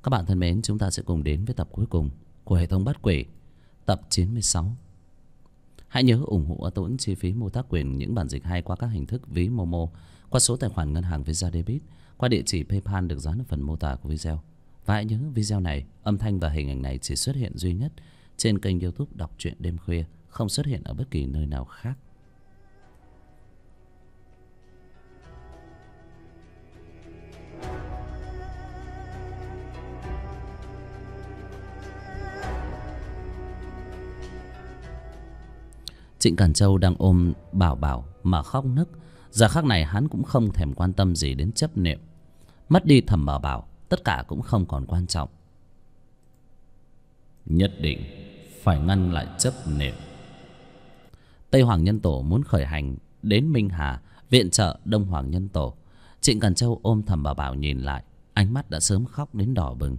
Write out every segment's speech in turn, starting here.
Các bạn thân mến, chúng ta sẽ cùng đến với tập cuối cùng của hệ thống bắt quỷ, tập 96. Hãy nhớ ủng hộ tốn chi phí mua tác quyền những bản dịch hay qua các hình thức ví Momo, qua số tài khoản ngân hàng Visa Debit, qua địa chỉ PayPal được dán ở phần mô tả của video. Và hãy nhớ video này, âm thanh và hình ảnh này chỉ xuất hiện duy nhất trên kênh YouTube Đọc Truyện Đêm Khuya, không xuất hiện ở bất kỳ nơi nào khác. Trịnh Càn Châu đang ôm Bảo Bảo mà khóc nức. Giờ khắc này hắn cũng không thèm quan tâm gì đến chấp niệm. Mất đi Thẩm Bảo Bảo, tất cả cũng không còn quan trọng. Nhất định phải ngăn lại chấp niệm. Tây Hoàng Nhân Tổ muốn khởi hành đến Minh Hà viện trợ Đông Hoàng Nhân Tổ. Trịnh Càn Châu ôm Thẩm Bảo Bảo nhìn lại, ánh mắt đã sớm khóc đến đỏ bừng.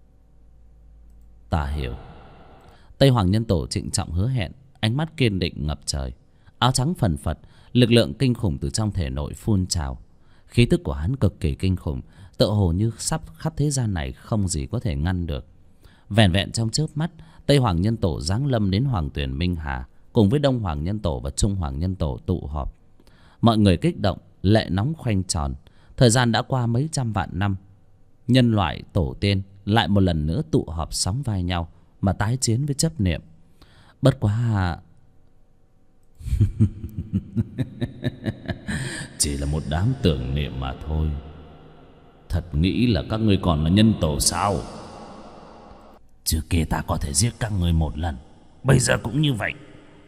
Ta hiểu. Tây Hoàng Nhân Tổ trịnh trọng hứa hẹn, ánh mắt kiên định ngập trời. Áo trắng phần phật, lực lượng kinh khủng từ trong thể nội phun trào. Khí tức của hắn cực kỳ kinh khủng, tựa hồ như sắp khắp thế gian này không gì có thể ngăn được. Vẻn vẹn trong chớp mắt, Tây Hoàng Nhân Tổ giáng lâm đến Hoàng Tuyền Minh Hà, cùng với Đông Hoàng Nhân Tổ và Trung Hoàng Nhân Tổ tụ họp. Mọi người kích động, lệ nóng khoanh tròn. Thời gian đã qua mấy trăm vạn năm, nhân loại tổ tiên lại một lần nữa tụ họp sóng vai nhau mà tái chiến với chấp niệm. Bất quá chỉ là một đám tưởng niệm mà thôi. Thật nghĩ là các ngươi còn là nhân tổ sao? Trước kia ta có thể giết các ngươi một lần, bây giờ cũng như vậy.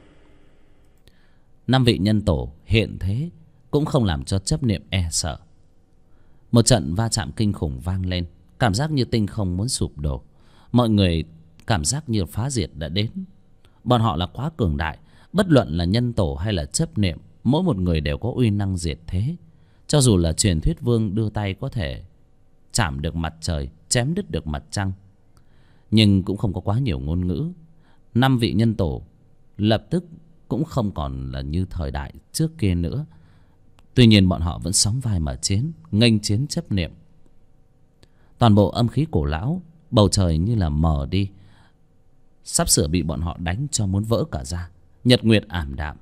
5 vị nhân tổ hiện thế cũng không làm cho chấp niệm e sợ. Một trận va chạm kinh khủng vang lên, cảm giác như tinh không muốn sụp đổ. Mọi người cảm giác như phá diệt đã đến. Bọn họ là quá cường đại, bất luận là nhân tổ hay là chấp niệm, mỗi một người đều có uy năng diệt thế. Cho dù là truyền thuyết vương đưa tay có thể chạm được mặt trời, chém đứt được mặt trăng, nhưng cũng không có quá nhiều ngôn ngữ. 5 vị nhân tổ lập tức cũng không còn là như thời đại trước kia nữa. Tuy nhiên bọn họ vẫn sóng vai mà chiến, nghênh chiến chấp niệm. Toàn bộ âm khí cổ lão, bầu trời như là mờ đi, sắp sửa bị bọn họ đánh cho muốn vỡ cả ra. Nhật nguyệt ảm đạm.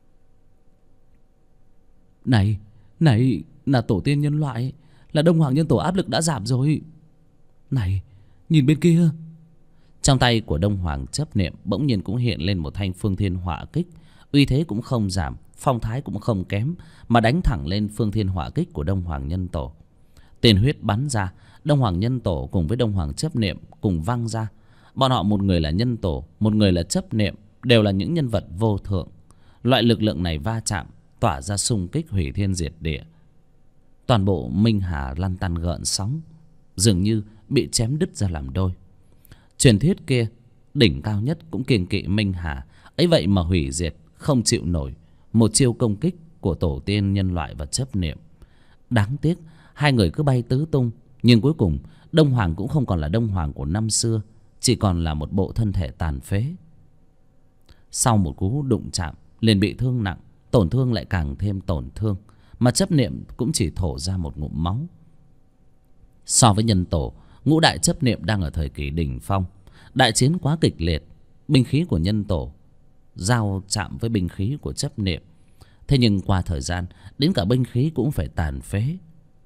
Này là tổ tiên nhân loại, là Đông Hoàng Nhân Tổ, áp lực đã giảm rồi. Này, nhìn bên kia. Trong tay của Đông Hoàng chấp niệm bỗng nhiên cũng hiện lên một thanh phương thiên hỏa kích. Uy thế cũng không giảm, phong thái cũng không kém, mà đánh thẳng lên phương thiên hỏa kích của Đông Hoàng Nhân Tổ. Tiền huyết bắn ra, Đông Hoàng Nhân Tổ cùng với Đông Hoàng chấp niệm cùng văng ra. Bọn họ một người là nhân tổ, một người là chấp niệm, đều là những nhân vật vô thượng. Loại lực lượng này va chạm, tỏa ra xung kích hủy thiên diệt địa. Toàn bộ Minh Hà lăn tăn gợn sóng, dường như bị chém đứt ra làm đôi. Truyền thuyết kia đỉnh cao nhất cũng kiêng kỵ Minh Hà, ấy vậy mà hủy diệt không chịu nổi một chiêu công kích của tổ tiên nhân loại và chấp niệm. Đáng tiếc hai người cứ bay tứ tung, nhưng cuối cùng Đông Hoàng cũng không còn là Đông Hoàng của năm xưa, chỉ còn là một bộ thân thể tàn phế. Sau một cú đụng chạm liền bị thương nặng, tổn thương lại càng thêm tổn thương, mà chấp niệm cũng chỉ thổ ra một ngụm máu. So với nhân tổ, ngũ đại chấp niệm đang ở thời kỳ đỉnh phong. Đại chiến quá kịch liệt, binh khí của nhân tổ giao chạm với binh khí của chấp niệm. Thế nhưng qua thời gian, đến cả binh khí cũng phải tàn phế.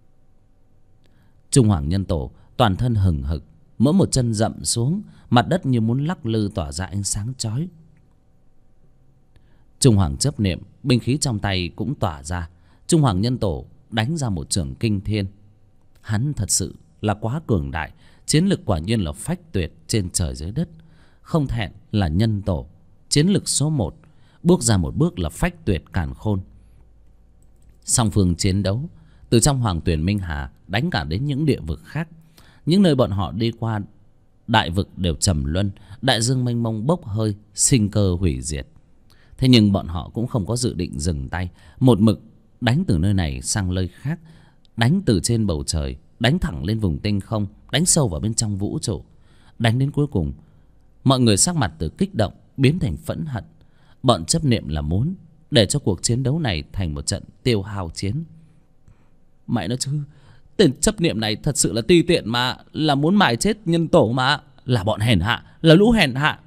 Trung Hoàng Nhân Tổ toàn thân hừng hực, mỗi một chân dậm xuống, mặt đất như muốn lắc lư tỏa ra ánh sáng chói. Trung Hoàng chấp niệm, binh khí trong tay cũng tỏa ra. Trung Hoàng Nhân Tổ đánh ra một chưởng kinh thiên. Hắn thật sự là quá cường đại, chiến lực quả nhiên là phách tuyệt trên trời dưới đất. Không thẹn là nhân tổ, chiến lực số 1, bước ra một bước là phách tuyệt càn khôn. Song phương chiến đấu, từ trong Hoàng Tuyền Minh Hà đánh cả đến những địa vực khác. Những nơi bọn họ đi qua, đại vực đều trầm luân, đại dương mênh mông bốc hơi, sinh cơ hủy diệt. Thế nhưng bọn họ cũng không có dự định dừng tay, một mực đánh từ nơi này sang nơi khác, đánh từ trên bầu trời, đánh thẳng lên vùng tinh không, đánh sâu vào bên trong vũ trụ. Đánh đến cuối cùng, mọi người sắc mặt từ kích động biến thành phẫn hận. Bọn chấp niệm là muốn để cho cuộc chiến đấu này thành một trận tiêu hao chiến. Mẹ nó chứ, Tên chấp niệm này thật sự là ti tiện mà, là muốn mài chết nhân tổ mà, là bọn hèn hạ, là lũ hèn hạ.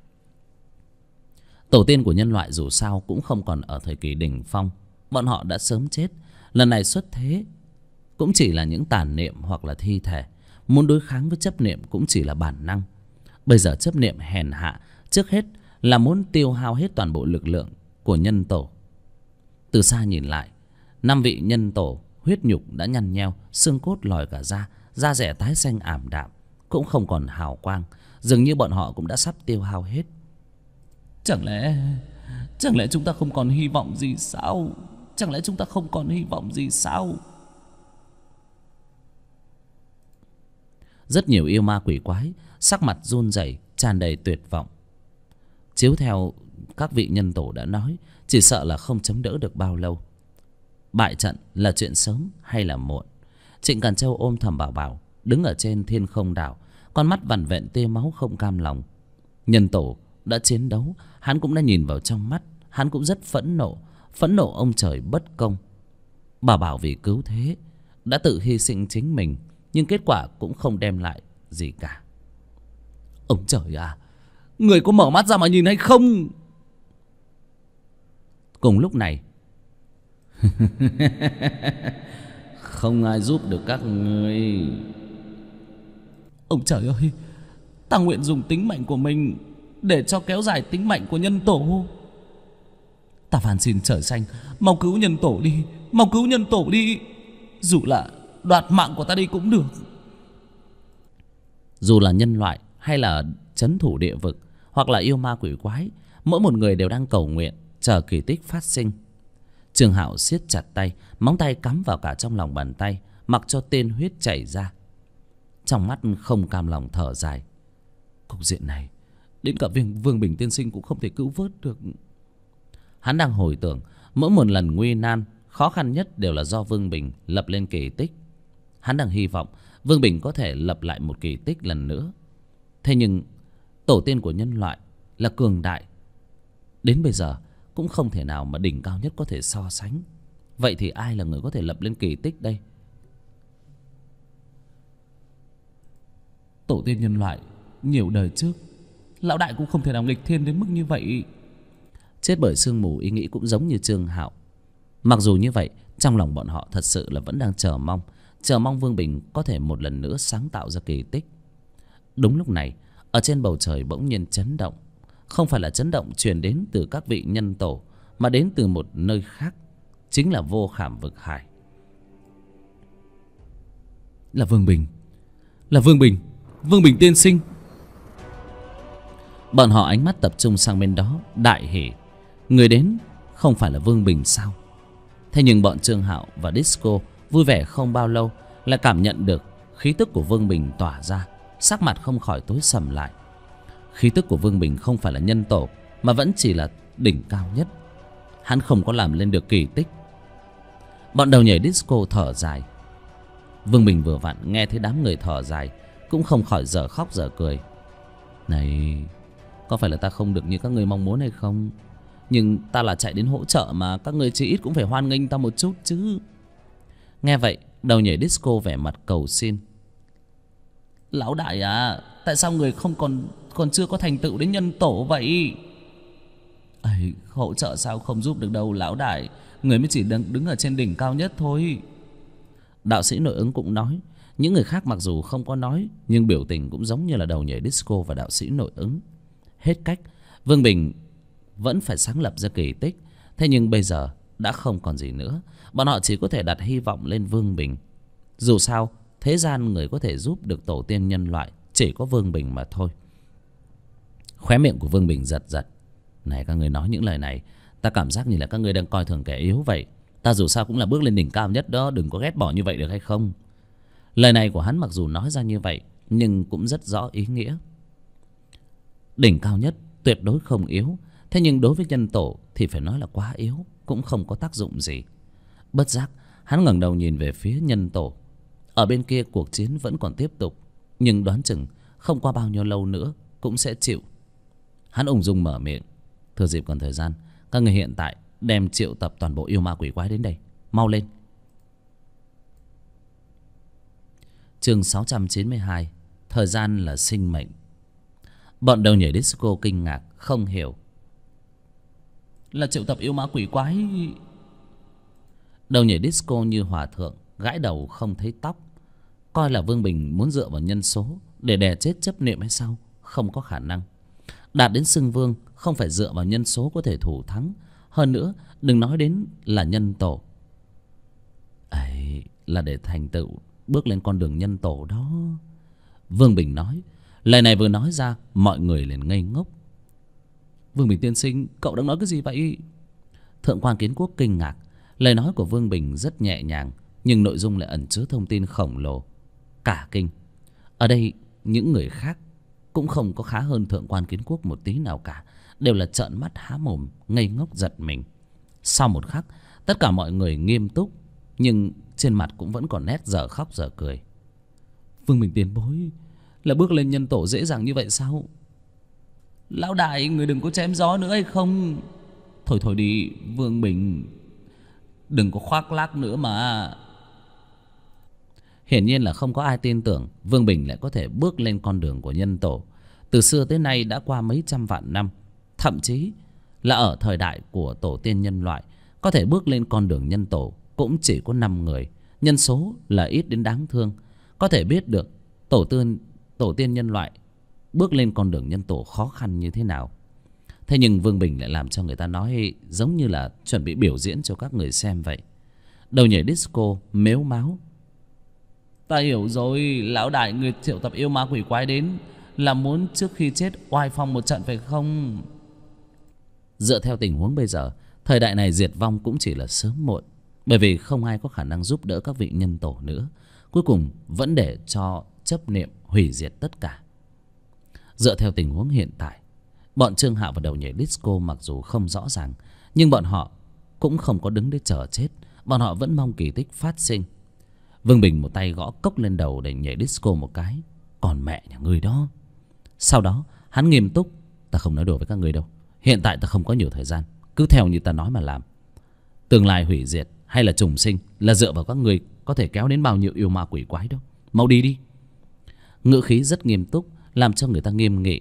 Tổ tiên của nhân loại dù sao cũng không còn ở thời kỳ đỉnh phong. Bọn họ đã sớm chết. Lần này xuất thế cũng chỉ là những tàn niệm hoặc là thi thể. Muốn đối kháng với chấp niệm cũng chỉ là bản năng. Bây giờ chấp niệm hèn hạ trước hết là muốn tiêu hao hết toàn bộ lực lượng của nhân tổ. Từ xa nhìn lại, 5 vị nhân tổ huyết nhục đã nhăn nheo, xương cốt lòi cả ra, da rẻ tái xanh ảm đạm, cũng không còn hào quang. Dường như bọn họ cũng đã sắp tiêu hao hết. Chẳng lẽ chúng ta không còn hy vọng gì sao? Chẳng lẽ chúng ta không còn hy vọng gì sao? Rất nhiều yêu ma quỷ quái sắc mặt run rẩy, tràn đầy tuyệt vọng. Chiếu theo các vị nhân tổ đã nói, chỉ sợ là không chống đỡ được bao lâu. Bại trận là chuyện sớm hay là muộn. Trịnh Càn Châu ôm Thẩm Bảo Bảo đứng ở trên thiên không đảo, con mắt vằn vện tia máu không cam lòng. Nhân tổ đã chiến đấu, hắn cũng đã nhìn vào trong mắt. Hắn cũng rất phẫn nộ ông trời bất công. Bảo Bảo vì cứu thế đã tự hy sinh chính mình, nhưng kết quả cũng không đem lại gì cả. Ông trời à, người có mở mắt ra mà nhìn hay không? Cùng lúc này không ai giúp được các người. Ông trời ơi, ta nguyện dùng tính mệnh của mình để cho kéo dài tính mệnh của nhân tổ. Ta van xin trời xanh, mau cứu nhân tổ đi, mau cứu nhân tổ đi. Dù là đoạt mạng của ta đi cũng được. Dù là nhân loại hay là trấn thủ địa vực, hoặc là yêu ma quỷ quái, mỗi một người đều đang cầu nguyện, chờ kỳ tích phát sinh. Trương Hạo siết chặt tay, móng tay cắm vào cả trong lòng bàn tay, mặc cho tên huyết chảy ra. Trong mắt không cam lòng thở dài. Cục diện này, đến cả Vương Bình tiên sinh cũng không thể cứu vớt được. Hắn đang hồi tưởng, mỗi một lần nguy nan, khó khăn nhất đều là do Vương Bình lập lên kỳ tích. Hắn đang hy vọng Vương Bình có thể lập lại một kỳ tích lần nữa. Thế nhưng tổ tiên của nhân loại là cường đại, đến bây giờ cũng không thể nào mà đỉnh cao nhất có thể so sánh. Vậy thì ai là người có thể lập lên kỳ tích đây? Tổ tiên nhân loại nhiều đời trước, lão đại cũng không thể nào nghịch thiên đến mức như vậy. Chết bởi sương mù ý nghĩ cũng giống như Trương Hạo. Mặc dù như vậy, trong lòng bọn họ thật sự là vẫn đang chờ mong Vương Bình có thể một lần nữa sáng tạo ra kỳ tích. Đúng lúc này, ở trên bầu trời bỗng nhiên chấn động. Không phải là chấn động truyền đến từ các vị nhân tổ, mà đến từ một nơi khác, chính là vô khảm vực hải. Là Vương Bình, là Vương Bình, Vương Bình tiên sinh. Bọn họ ánh mắt tập trung sang bên đó, đại hỉ. Người đến không phải là Vương Bình sao? Thế nhưng bọn Trương Hạo và Disco vui vẻ không bao lâu lại cảm nhận được khí tức của Vương Bình tỏa ra, sắc mặt không khỏi tối sầm lại. Khí tức của Vương Bình không phải là nhân tổ, mà vẫn chỉ là đỉnh cao nhất. Hắn không có làm lên được kỳ tích. Bọn đầu nhảy Disco thở dài. Vương Bình vừa vặn nghe thấy đám người thở dài, cũng không khỏi dở khóc dở cười. Này, có phải là ta không được như các người mong muốn hay không? Nhưng ta là chạy đến hỗ trợ mà, các người chỉ ít cũng phải hoan nghênh ta một chút chứ. Nghe vậy, đầu nhảy Disco vẻ mặt cầu xin. Lão đại à, tại sao người không còn chưa có thành tựu đến nhân tổ vậy? Ấy, hỗ trợ sao không giúp được đâu lão đại, người mới chỉ đứng ở trên đỉnh cao nhất thôi. Đạo sĩ nội ứng cũng nói. Những người khác mặc dù không có nói, nhưng biểu tình cũng giống như là đầu nhảy Disco và đạo sĩ nội ứng. Hết cách, Vương Bình vẫn phải sáng lập ra kỳ tích. Thế nhưng bây giờ đã không còn gì nữa. Bọn họ chỉ có thể đặt hy vọng lên Vương Bình. Dù sao, thế gian người có thể giúp được tổ tiên nhân loại chỉ có Vương Bình mà thôi. Khóe miệng của Vương Bình giật giật. Này, các người nói những lời này, ta cảm giác như là các người đang coi thường kẻ yếu vậy. Ta dù sao cũng là bước lên đỉnh cao nhất đó, đừng có ghét bỏ như vậy được hay không? Lời này của hắn mặc dù nói ra như vậy, nhưng cũng rất rõ ý nghĩa. Đỉnh cao nhất tuyệt đối không yếu. Thế nhưng đối với nhân tổ thì phải nói là quá yếu, cũng không có tác dụng gì. Bất giác, hắn ngẩng đầu nhìn về phía nhân tổ. Ở bên kia cuộc chiến vẫn còn tiếp tục, nhưng đoán chừng không qua bao nhiêu lâu nữa cũng sẽ chịu. Hắn ung dung mở miệng. Thừa dịp còn thời gian, các người hiện tại đem triệu tập toàn bộ yêu ma quỷ quái đến đây. Mau lên. Chương 692. Thời gian là sinh mệnh. Bọn đầu nhảy disco kinh ngạc không hiểu. Là triệu tập yêu ma quỷ quái. Đầu nhảy disco như hòa thượng gãi đầu không thấy tóc. Coi là Vương Bình muốn dựa vào nhân số để đè chết chấp niệm hay sao? Không có khả năng. Đạt đến xưng vương không phải dựa vào nhân số có thể thủ thắng. Hơn nữa đừng nói đến là nhân tổ. Ấy là để thành tựu bước lên con đường nhân tổ đó. Vương Bình nói. Lời này vừa nói ra mọi người liền ngây ngốc. Vương Bình tiên sinh, cậu đang nói cái gì vậy? Thượng quan Kiến Quốc kinh ngạc. Lời nói của Vương Bình rất nhẹ nhàng, nhưng nội dung lại ẩn chứa thông tin khổng lồ. Cả kinh. Ở đây những người khác cũng không có khá hơn Thượng quan Kiến Quốc một tí nào cả. Đều là trợn mắt há mồm, ngây ngốc giật mình. Sau một khắc, tất cả mọi người nghiêm túc, nhưng trên mặt cũng vẫn còn nét dở khóc dở cười. Vương Bình tiền bối, là bước lên nhân tổ dễ dàng như vậy sao? Lão đại, người đừng có chém gió nữa hay không? Thôi thôi đi Vương Bình, đừng có khoác lác nữa mà. Hiển nhiên là không có ai tin tưởng Vương Bình lại có thể bước lên con đường của nhân tổ. Từ xưa tới nay đã qua mấy trăm vạn năm. Thậm chí là ở thời đại của tổ tiên nhân loại, có thể bước lên con đường nhân tổ cũng chỉ có 5 người. Nhân số là ít đến đáng thương. Có thể biết được tổ tiên nhân loại bước lên con đường nhân tổ khó khăn như thế nào. Thế nhưng Vương Bình lại làm cho người ta nói giống như là chuẩn bị biểu diễn cho các người xem vậy. Đầu nhảy disco mếu máo. Ta hiểu rồi, lão đại, người triệu tập yêu ma quỷ quái đến là muốn trước khi chết oai phong một trận phải không? Dựa theo tình huống bây giờ, thời đại này diệt vong cũng chỉ là sớm muộn. Bởi vì không ai có khả năng giúp đỡ các vị nhân tổ nữa. Cuối cùng vẫn để cho chấp niệm hủy diệt tất cả. Dựa theo tình huống hiện tại, bọn Trương Hạo và đầu nhảy disco mặc dù không rõ ràng, nhưng bọn họ cũng không có đứng để chờ chết. Bọn họ vẫn mong kỳ tích phát sinh. Vương Bình một tay gõ cốc lên đầu để nhảy disco một cái. Còn mẹ nhà ngươi đó. Sau đó hắn nghiêm túc. Ta không nói đùa với các ngươi đâu. Hiện tại ta không có nhiều thời gian. Cứ theo như ta nói mà làm. Tương lai hủy diệt hay là trùng sinh là dựa vào các ngươi có thể kéo đến bao nhiêu yêu ma quỷ quái đâu. Mau đi đi. Ngữ khí rất nghiêm túc, làm cho người ta nghiêm nghị.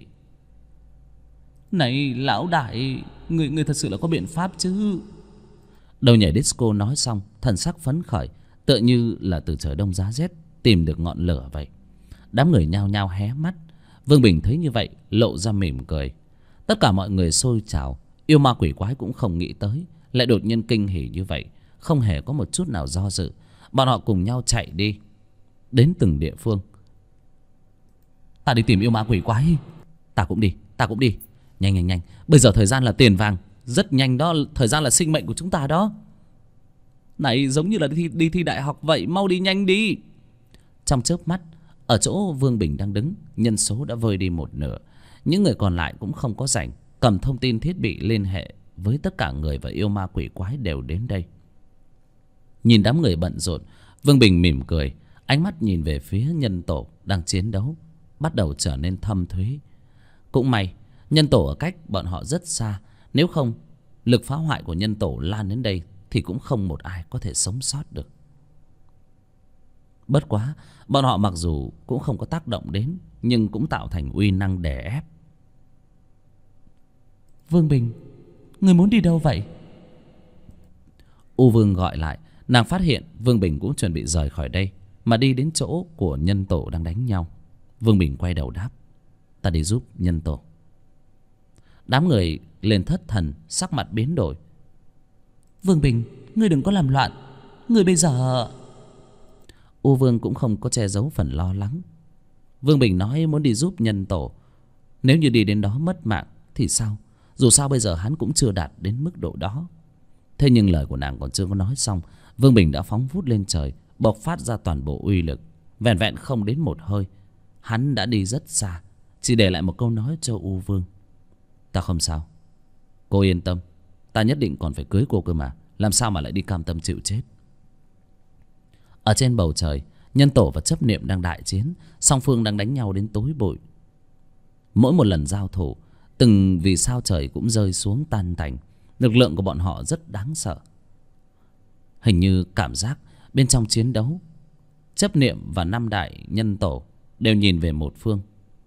Này lão đại, người thật sự là có biện pháp chứ? Đầu nhảy disco nói xong, thần sắc phấn khởi, tựa như là từ trời đông giá rét tìm được ngọn lửa vậy. Đám người nhao nhao hé mắt. Vương Bình thấy như vậy lộ ra mỉm cười. Tất cả mọi người xôi trào. Yêu ma quỷ quái cũng không nghĩ tới lại đột nhiên kinh hỉ như vậy, không hề có một chút nào do dự. Bọn họ cùng nhau chạy đi đến từng địa phương. Ta đi tìm yêu ma quỷ quái. Ta cũng đi, ta cũng đi. Nhanh nhanh nhanh, bây giờ thời gian là tiền vàng. Rất nhanh đó, thời gian là sinh mệnh của chúng ta đó. Này giống như là đi thi đại học vậy. Mau đi nhanh đi. Trong chớp mắt, ở chỗ Vương Bình đang đứng, nhân số đã vơi đi một nửa. Những người còn lại cũng không có rảnh cầm thông tin thiết bị liên hệ với tất cả người và yêu ma quỷ quái đều đến đây. Nhìn đám người bận rộn, Vương Bình mỉm cười. Ánh mắt nhìn về phía nhân tổ đang chiến đấu bắt đầu trở nên thâm thúy. Cũng may nhân tổ ở cách bọn họ rất xa. Nếu không, lực phá hoại của nhân tổ lan đến đây thì cũng không một ai có thể sống sót được. Bất quá, bọn họ mặc dù cũng không có tác động đến, nhưng cũng tạo thành uy năng đè ép. Vương Bình, người muốn đi đâu vậy? U Vương gọi lại. Nàng phát hiện Vương Bình cũng chuẩn bị rời khỏi đây, mà đi đến chỗ của nhân tổ đang đánh nhau. Vương Bình quay đầu đáp. Ta đi giúp nhân tổ. Đám người lên thất thần, sắc mặt biến đổi. Vương Bình, ngươi đừng có làm loạn. Ngươi bây giờ... U Vương cũng không có che giấu phần lo lắng. Vương Bình nói muốn đi giúp nhân tổ. Nếu như đi đến đó mất mạng thì sao? Dù sao bây giờ hắn cũng chưa đạt đến mức độ đó. Thế nhưng lời của nàng còn chưa có nói xong, Vương Bình đã phóng vút lên trời, bộc phát ra toàn bộ uy lực. Vẹn vẹn không đến một hơi, hắn đã đi rất xa, chỉ để lại một câu nói cho U Vương. Ta không sao, cô yên tâm. Ta nhất định còn phải cưới cô cơ mà. Làm sao mà lại đi cam tâm chịu chết. Ở trên bầu trời, nhân tổ và chấp niệm đang đại chiến. Song phương đang đánh nhau đến tối bụi. Mỗi một lần giao thủ, từng vì sao trời cũng rơi xuống tan tành. Lực lượng của bọn họ rất đáng sợ. Hình như cảm giác bên trong chiến đấu Chấp Niệm và năm đại nhân tổ đều nhìn về một phương.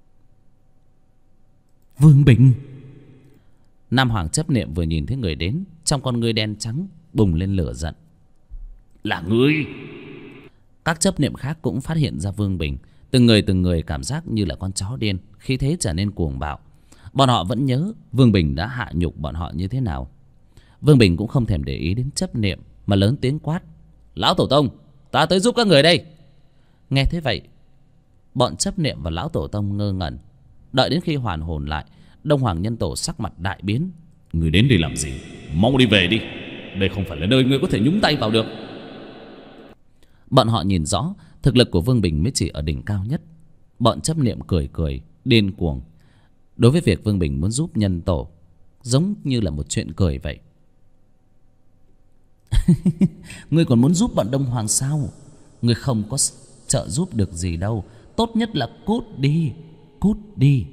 Vương Bình. Nam Hoàng Chấp Niệm vừa nhìn thấy người đến, trong con ngươi đen trắng bùng lên lửa giận. Là ngươi? Các chấp niệm khác cũng phát hiện ra Vương Bình. Từng người cảm giác như là con chó điên, khí thế trở nên cuồng bạo. Bọn họ vẫn nhớ Vương Bình đã hạ nhục bọn họ như thế nào. Vương Bình cũng không thèm để ý đến chấp niệm, mà lớn tiếng quát: Lão Tổ Tông, ta tới giúp các người đây. Nghe thế vậy, bọn chấp niệm và Lão Tổ Tông ngơ ngẩn. Đợi đến khi hoàn hồn lại, Đông Hoàng Nhân Tổ sắc mặt đại biến. Người đến đây làm gì? Mau đi về đi. Đây không phải là nơi ngươi có thể nhúng tay vào được. Bọn họ nhìn rõ thực lực của Vương Bình mới chỉ ở đỉnh cao nhất. Bọn chấp niệm cười cười điên cuồng. Đối với việc Vương Bình muốn giúp nhân tổ, giống như là một chuyện cười vậy. Ngươi còn muốn giúp bọn Đông Hoàng sao? Ngươi không có trợ giúp được gì đâu. Tốt nhất là cút đi. Cút đi.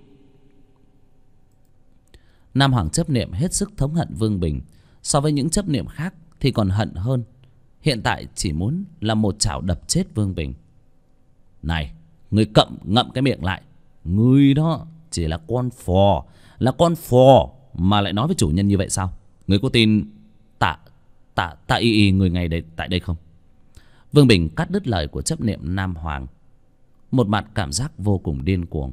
Nam Hoàng chấp niệm hết sức thống hận Vương Bình. So với những chấp niệm khác thì còn hận hơn. Hiện tại chỉ muốn là một chảo đập chết Vương Bình. Này, ngươi ngậm cái miệng lại. Ngươi đó chỉ là con phò. Là con phò mà lại nói với chủ nhân như vậy sao? Ngươi có tin tạ y người ngày đây tại đây không? Vương Bình cắt đứt lời của chấp niệm Nam Hoàng, một mặt cảm giác vô cùng điên cuồng.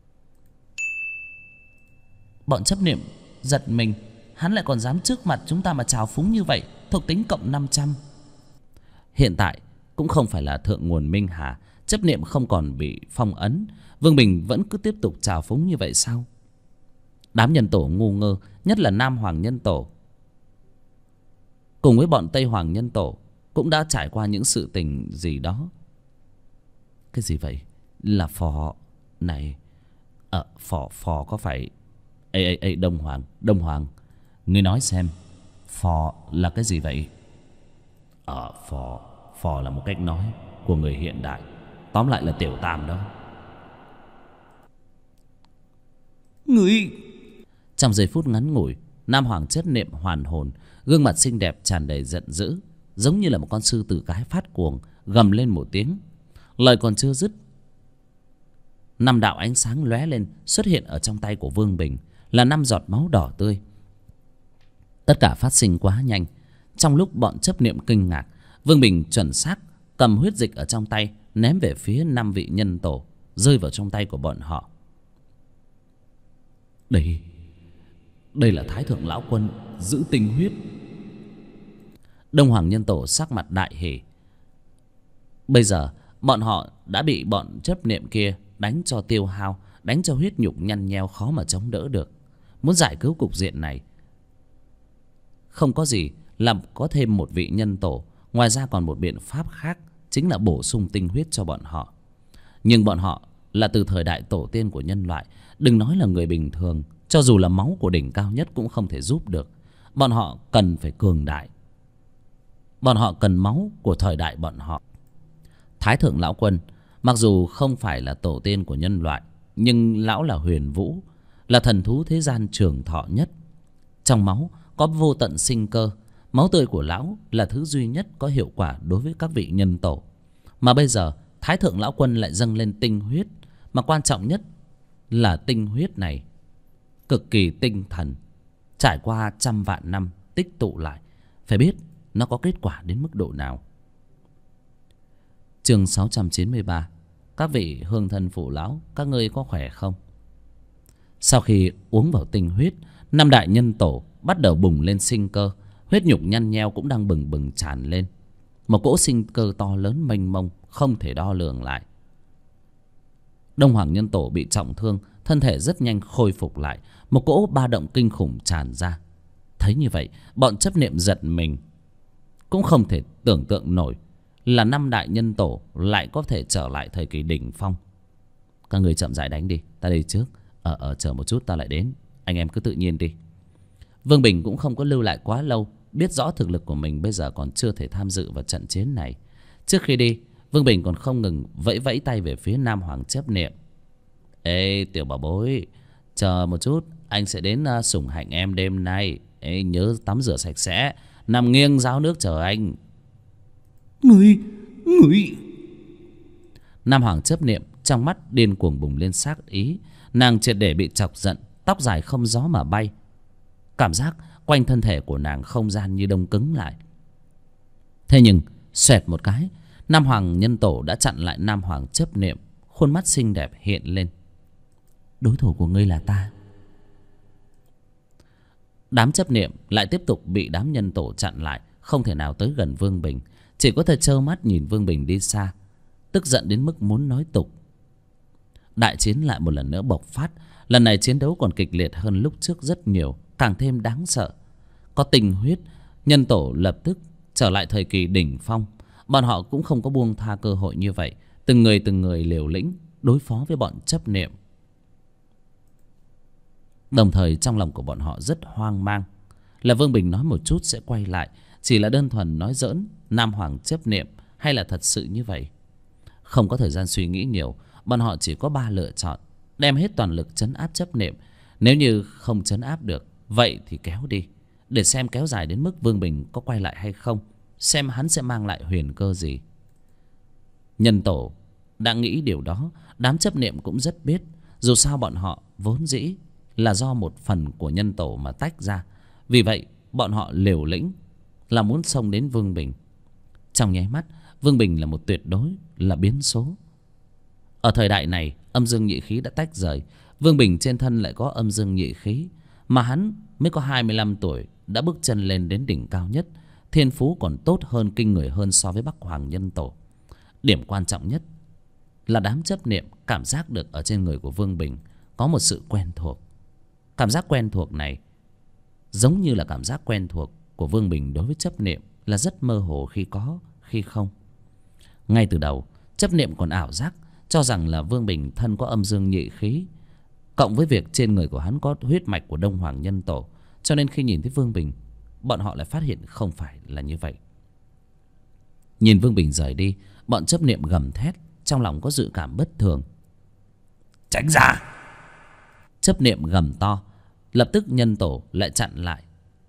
Bọn chấp niệm giật mình. Hắn lại còn dám trước mặt chúng ta mà trào phúng như vậy. Thuộc tính cộng 500. Hiện tại cũng không phải là thượng nguồn Minh Hà, chấp niệm không còn bị phong ấn. Vương Bình vẫn cứ tiếp tục trào phúng như vậy sao? Đám nhân tổ ngu ngơ, nhất là Nam Hoàng Nhân Tổ cùng với bọn Tây Hoàng Nhân Tổ cũng đã trải qua những sự tình gì đó. Cái gì vậy? Là phò này. Phò có phải... Ê, Đông Hoàng, ngươi nói xem, phò là cái gì vậy? Phò là một cách nói của người hiện đại. Tóm lại là tiểu tam đó. Ngươi... Trong giây phút ngắn ngủi, Nam Hoàng chấp niệm hoàn hồn, gương mặt xinh đẹp tràn đầy giận dữ, giống như là một con sư tử cái phát cuồng, gầm lên một tiếng. Lời còn chưa dứt, 5 đạo ánh sáng lóe lên xuất hiện ở trong tay của Vương Bình, là 5 giọt máu đỏ tươi. Tất cả phát sinh quá nhanh. Trong lúc bọn chấp niệm kinh ngạc, Vương Bình chuẩn xác cầm huyết dịch ở trong tay ném về phía 5 vị nhân tổ, rơi vào trong tay của bọn họ. Đây là Thái Thượng Lão Quân giữ tinh huyết. Đông Hoàng Nhân Tổ sắc mặt đại hỉ. Bây giờ bọn họ đã bị bọn chấp niệm kia đánh cho tiêu hao, đánh cho huyết nhục nhăn nheo, khó mà chống đỡ được. Muốn giải cứu cục diện này, không có gì làm có thêm một vị nhân tổ. Ngoài ra còn một biện pháp khác, chính là bổ sung tinh huyết cho bọn họ. Nhưng bọn họ là từ thời đại tổ tiên của nhân loại, đừng nói là người bình thường, cho dù là máu của đỉnh cao nhất cũng không thể giúp được. Bọn họ cần phải cường đại. Bọn họ cần máu của thời đại bọn họ. Thái Thượng Lão Quân mặc dù không phải là tổ tiên của nhân loại, nhưng lão là huyền vũ, là thần thú thế gian trường thọ nhất. Trong máu có vô tận sinh cơ. Máu tươi của lão là thứ duy nhất có hiệu quả đối với các vị nhân tổ. Mà bây giờ Thái Thượng Lão Quân lại dâng lên tinh huyết. Mà quan trọng nhất là tinh huyết này cực kỳ tinh thần, trải qua trăm vạn năm tích tụ lại, phải biết nó có kết quả đến mức độ nào. Chương 693. Các vị hương thân phụ lão, các ngươi có khỏe không? Sau khi uống vào tinh huyết, 5 đại nhân tổ bắt đầu bùng lên sinh cơ. Huyết nhục nhăn nheo cũng đang bừng bừng tràn lên. Một cỗ sinh cơ to lớn mênh mông, không thể đo lường lại. Đông Hoàng Nhân Tổ bị trọng thương, thân thể rất nhanh khôi phục lại. Một cỗ ba động kinh khủng tràn ra. Thấy như vậy, bọn chấp niệm giật mình. Cũng không thể tưởng tượng nổi là 5 đại nhân tổ lại có thể trở lại thời kỳ đỉnh phong. Các người chậm rãi đánh đi, ta đi trước. Chờ một chút ta lại đến. Anh em cứ tự nhiên đi. Vương Bình cũng không có lưu lại quá lâu, biết rõ thực lực của mình bây giờ còn chưa thể tham dự vào trận chiến này. Trước khi đi, Vương Bình còn không ngừng vẫy vẫy tay về phía Nam Hoàng chấp niệm. Ê tiểu bảo bối, chờ một chút, anh sẽ đến sủng hạnh em đêm nay. Ê, nhớ tắm rửa sạch sẽ, nằm nghiêng ráo nước chờ anh. Người Nam Hoàng chấp niệm trong mắt điên cuồng bùng lên sát ý. Nàng triệt để bị chọc giận, tóc dài không gió mà bay. Cảm giác quanh thân thể của nàng không gian như đông cứng lại. Thế nhưng xoẹt một cái, Nam Hoàng nhân tổ đã chặn lại Nam Hoàng chấp niệm. Khuôn mắt xinh đẹp hiện lên. Đối thủ của ngươi là ta. Đám chấp niệm lại tiếp tục bị đám nhân tổ chặn lại, không thể nào tới gần Vương Bình, chỉ có thể trơ mắt nhìn Vương Bình đi xa, tức giận đến mức muốn nói tục. Đại chiến lại một lần nữa bộc phát. Lần này chiến đấu còn kịch liệt hơn lúc trước rất nhiều, càng thêm đáng sợ. Có tình huyết, nhân tổ lập tức trở lại thời kỳ đỉnh phong. Bọn họ cũng không có buông tha cơ hội như vậy, từng người liều lĩnh đối phó với bọn chấp niệm. Đồng thời trong lòng của bọn họ rất hoang mang, là Vương Bình nói một chút sẽ quay lại, chỉ là đơn thuần nói giỡn Nam Hoàng chấp niệm, hay là thật sự như vậy? Không có thời gian suy nghĩ nhiều, bọn họ chỉ có 3 lựa chọn: đem hết toàn lực trấn áp chấp niệm. Nếu như không trấn áp được, vậy thì kéo đi, để xem kéo dài đến mức Vương Bình có quay lại hay không, xem hắn sẽ mang lại huyền cơ gì. Nhân tổ đã nghĩ điều đó, đám chấp niệm cũng rất biết. Dù sao bọn họ vốn dĩ là do một phần của nhân tổ mà tách ra, vì vậy bọn họ liều lĩnh là muốn xông đến Vương Bình. Trong nháy mắt, Vương Bình là một tuyệt đối là biến số. Ở thời đại này, âm dương nhị khí đã tách rời. Vương Bình trên thân lại có âm dương nhị khí, mà hắn mới có 25 tuổi đã bước chân lên đến đỉnh cao nhất. Thiên phú còn tốt hơn, kinh người hơn so với Bắc Hoàng nhân tổ. Điểm quan trọng nhất là đám chấp niệm cảm giác được ở trên người của Vương Bình có một sự quen thuộc. Cảm giác quen thuộc này giống như là cảm giác quen thuộc của Vương Bình đối với chấp niệm, là rất mơ hồ, khi có khi không. Ngay từ đầu, chấp niệm còn ảo giác cho rằng là Vương Bình thân có âm dương nhị khí, cộng với việc trên người của hắn có huyết mạch của Đông Hoàng nhân tổ, cho nên khi nhìn thấy Vương Bình, bọn họ lại phát hiện không phải là như vậy. Nhìn Vương Bình rời đi, bọn chấp niệm gầm thét, trong lòng có dự cảm bất thường. Tránh ra! Chấp niệm gầm to, lập tức nhân tổ lại chặn lại.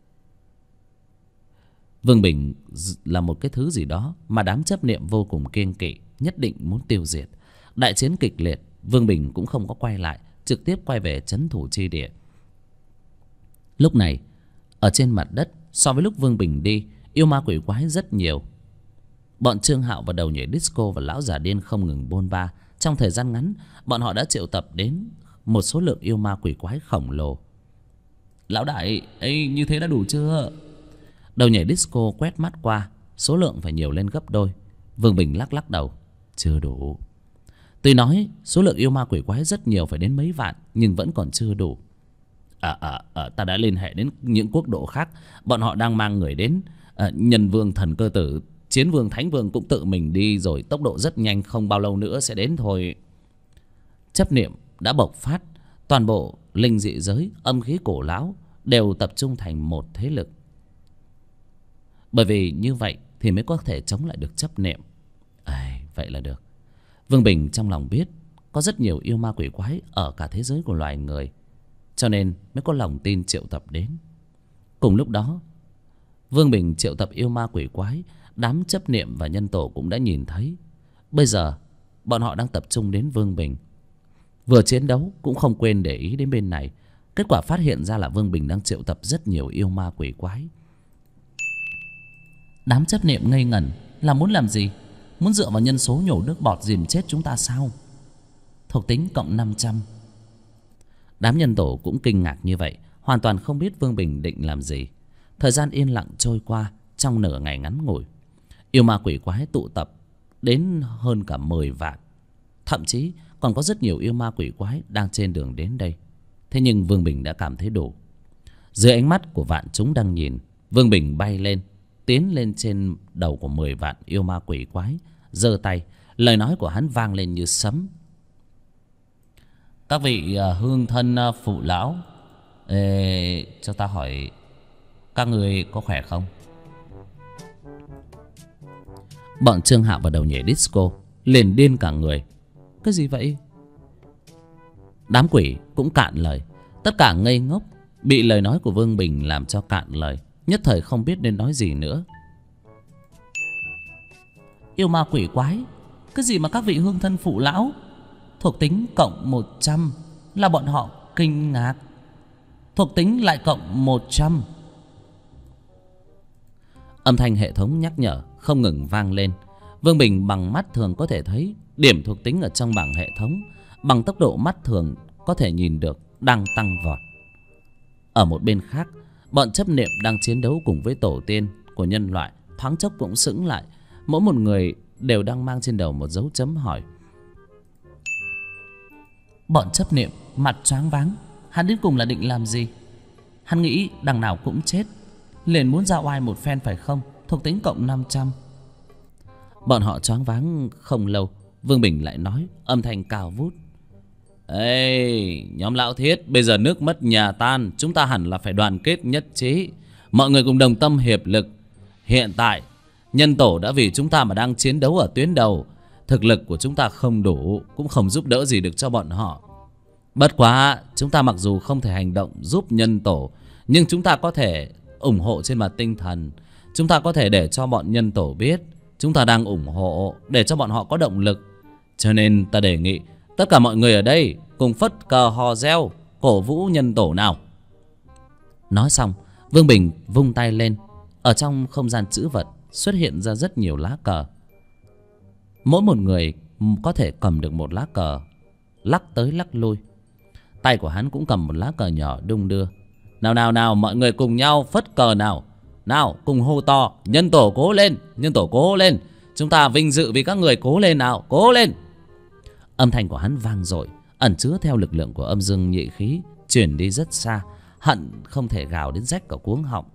Vương Bình là một cái thứ gì đó mà đám chấp niệm vô cùng kiêng kỵ, nhất định muốn tiêu diệt. Đại chiến kịch liệt, Vương Bình cũng không có quay lại, trực tiếp quay về trấn thủ chi địa. Lúc này ở trên mặt đất, so với lúc Vương Bình đi, yêu ma quỷ quái rất nhiều. Bọn Trương Hạo và Đầu Nhảy Disco và Lão Già Điên không ngừng bôn ba. Trong thời gian ngắn, bọn họ đã triệu tập đến một số lượng yêu ma quỷ quái khổng lồ. Lão đại, ấy như thế đã đủ chưa? Đầu Nhảy Disco quét mắt qua, số lượng phải nhiều lên gấp đôi. Vương Bình lắc lắc đầu, chưa đủ. Tuy nói số lượng yêu ma quỷ quái rất nhiều, phải đến mấy vạn, nhưng vẫn còn chưa đủ. Ta đã liên hệ đến những quốc độ khác, bọn họ đang mang người đến. Nhân vương, thần cơ tử, chiến vương, thánh vương cũng tự mình đi rồi, tốc độ rất nhanh, không bao lâu nữa sẽ đến thôi. Chấp niệm đã bộc phát, toàn bộ linh dị giới, âm khí cổ lão đều tập trung thành một thế lực. Bởi vì như vậy thì mới có thể chống lại được chấp niệm. Vậy là được. Vương Bình trong lòng biết có rất nhiều yêu ma quỷ quái ở cả thế giới của loài người, cho nên mới có lòng tin triệu tập đến. Cùng lúc đó, Vương Bình triệu tập yêu ma quỷ quái, đám chấp niệm và nhân tổ cũng đã nhìn thấy. Bây giờ bọn họ đang tập trung đến Vương Bình, vừa chiến đấu cũng không quên để ý đến bên này. Kết quả phát hiện ra là Vương Bình đang triệu tập rất nhiều yêu ma quỷ quái. Đám chấp niệm ngây ngẩn, là muốn làm gì? Muốn dựa vào nhân số nhổ nước bọt dìm chết chúng ta sao? Thuộc tính cộng 500. Đám nhân tổ cũng kinh ngạc như vậy, hoàn toàn không biết Vương Bình định làm gì. Thời gian yên lặng trôi qua trong nửa ngày ngắn ngủi, yêu ma quỷ quái tụ tập đến hơn cả 10 vạn. Thậm chí còn có rất nhiều yêu ma quỷ quái đang trên đường đến đây. Thế nhưng Vương Bình đã cảm thấy đủ. Dưới ánh mắt của vạn chúng đang nhìn, Vương Bình bay lên, tiến lên trên đầu của 10 vạn yêu ma quỷ quái, giơ tay, lời nói của hắn vang lên như sấm. Các vị hương thân phụ lão, cho ta hỏi, các người có khỏe không? Bọn Trương Hạo và Đầu Nhảy Disco liền điên cả người. Cái gì vậy? Đám quỷ cũng cạn lời, tất cả ngây ngốc, bị lời nói của Vương Bình làm cho cạn lời, nhất thời không biết nên nói gì nữa. Yêu ma quỷ quái, Cái gì mà các vị hương thân phụ lão? Thuộc tính cộng 100 là bọn họ kinh ngạc. Thuộc tính lại cộng 100. Âm thanh hệ thống nhắc nhở không ngừng vang lên. Vương Bình bằng mắt thường có thể thấy điểm thuộc tính ở trong bảng hệ thống bằng tốc độ mắt thường có thể nhìn được đang tăng vọt. Ở một bên khác, bọn chấp niệm đang chiến đấu cùng với tổ tiên của nhân loại thoáng chốc cũng sững lại. Mỗi một người đều đang mang trên đầu một dấu chấm hỏi. Bọn chấp niệm mặt choáng váng. Hắn đến cùng là định làm gì? Hắn nghĩ đằng nào cũng chết, liền muốn ra oai một phen phải không? Thuộc tính cộng 500. Bọn họ choáng váng không lâu, Vương Bình lại nói, âm thanh cao vút. Ê, nhóm lão thiết, bây giờ nước mất nhà tan, chúng ta hẳn là phải đoàn kết nhất trí, mọi người cùng đồng tâm hiệp lực. Hiện tại nhân tổ đã vì chúng ta mà đang chiến đấu ở tuyến đầu. Thực lực của chúng ta không đủ, cũng không giúp đỡ gì được cho bọn họ. Bất quá chúng ta mặc dù không thể hành động giúp nhân tổ, nhưng chúng ta có thể ủng hộ trên mặt tinh thần. Chúng ta có thể để cho bọn nhân tổ biết chúng ta đang ủng hộ, để cho bọn họ có động lực. Cho nên ta đề nghị tất cả mọi người ở đây cùng phất cờ hò reo cổ vũ nhân tổ nào. Nói xong, Vương Bình vung tay lên. Ở trong không gian trữ vật xuất hiện ra rất nhiều lá cờ. Mỗi một người có thể cầm được một lá cờ, lắc tới lắc lui. Tay của hắn cũng cầm một lá cờ nhỏ đung đưa. Nào nào nào, mọi người cùng nhau phất cờ nào. Nào, cùng hô to, nhân tổ cố lên, nhân tổ cố lên. Chúng ta vinh dự vì các người, cố lên nào, cố lên. Âm thanh của hắn vang dội, ẩn chứa theo lực lượng của âm dương nhị khí, chuyển đi rất xa, hận không thể gào đến rách cả cuống họng.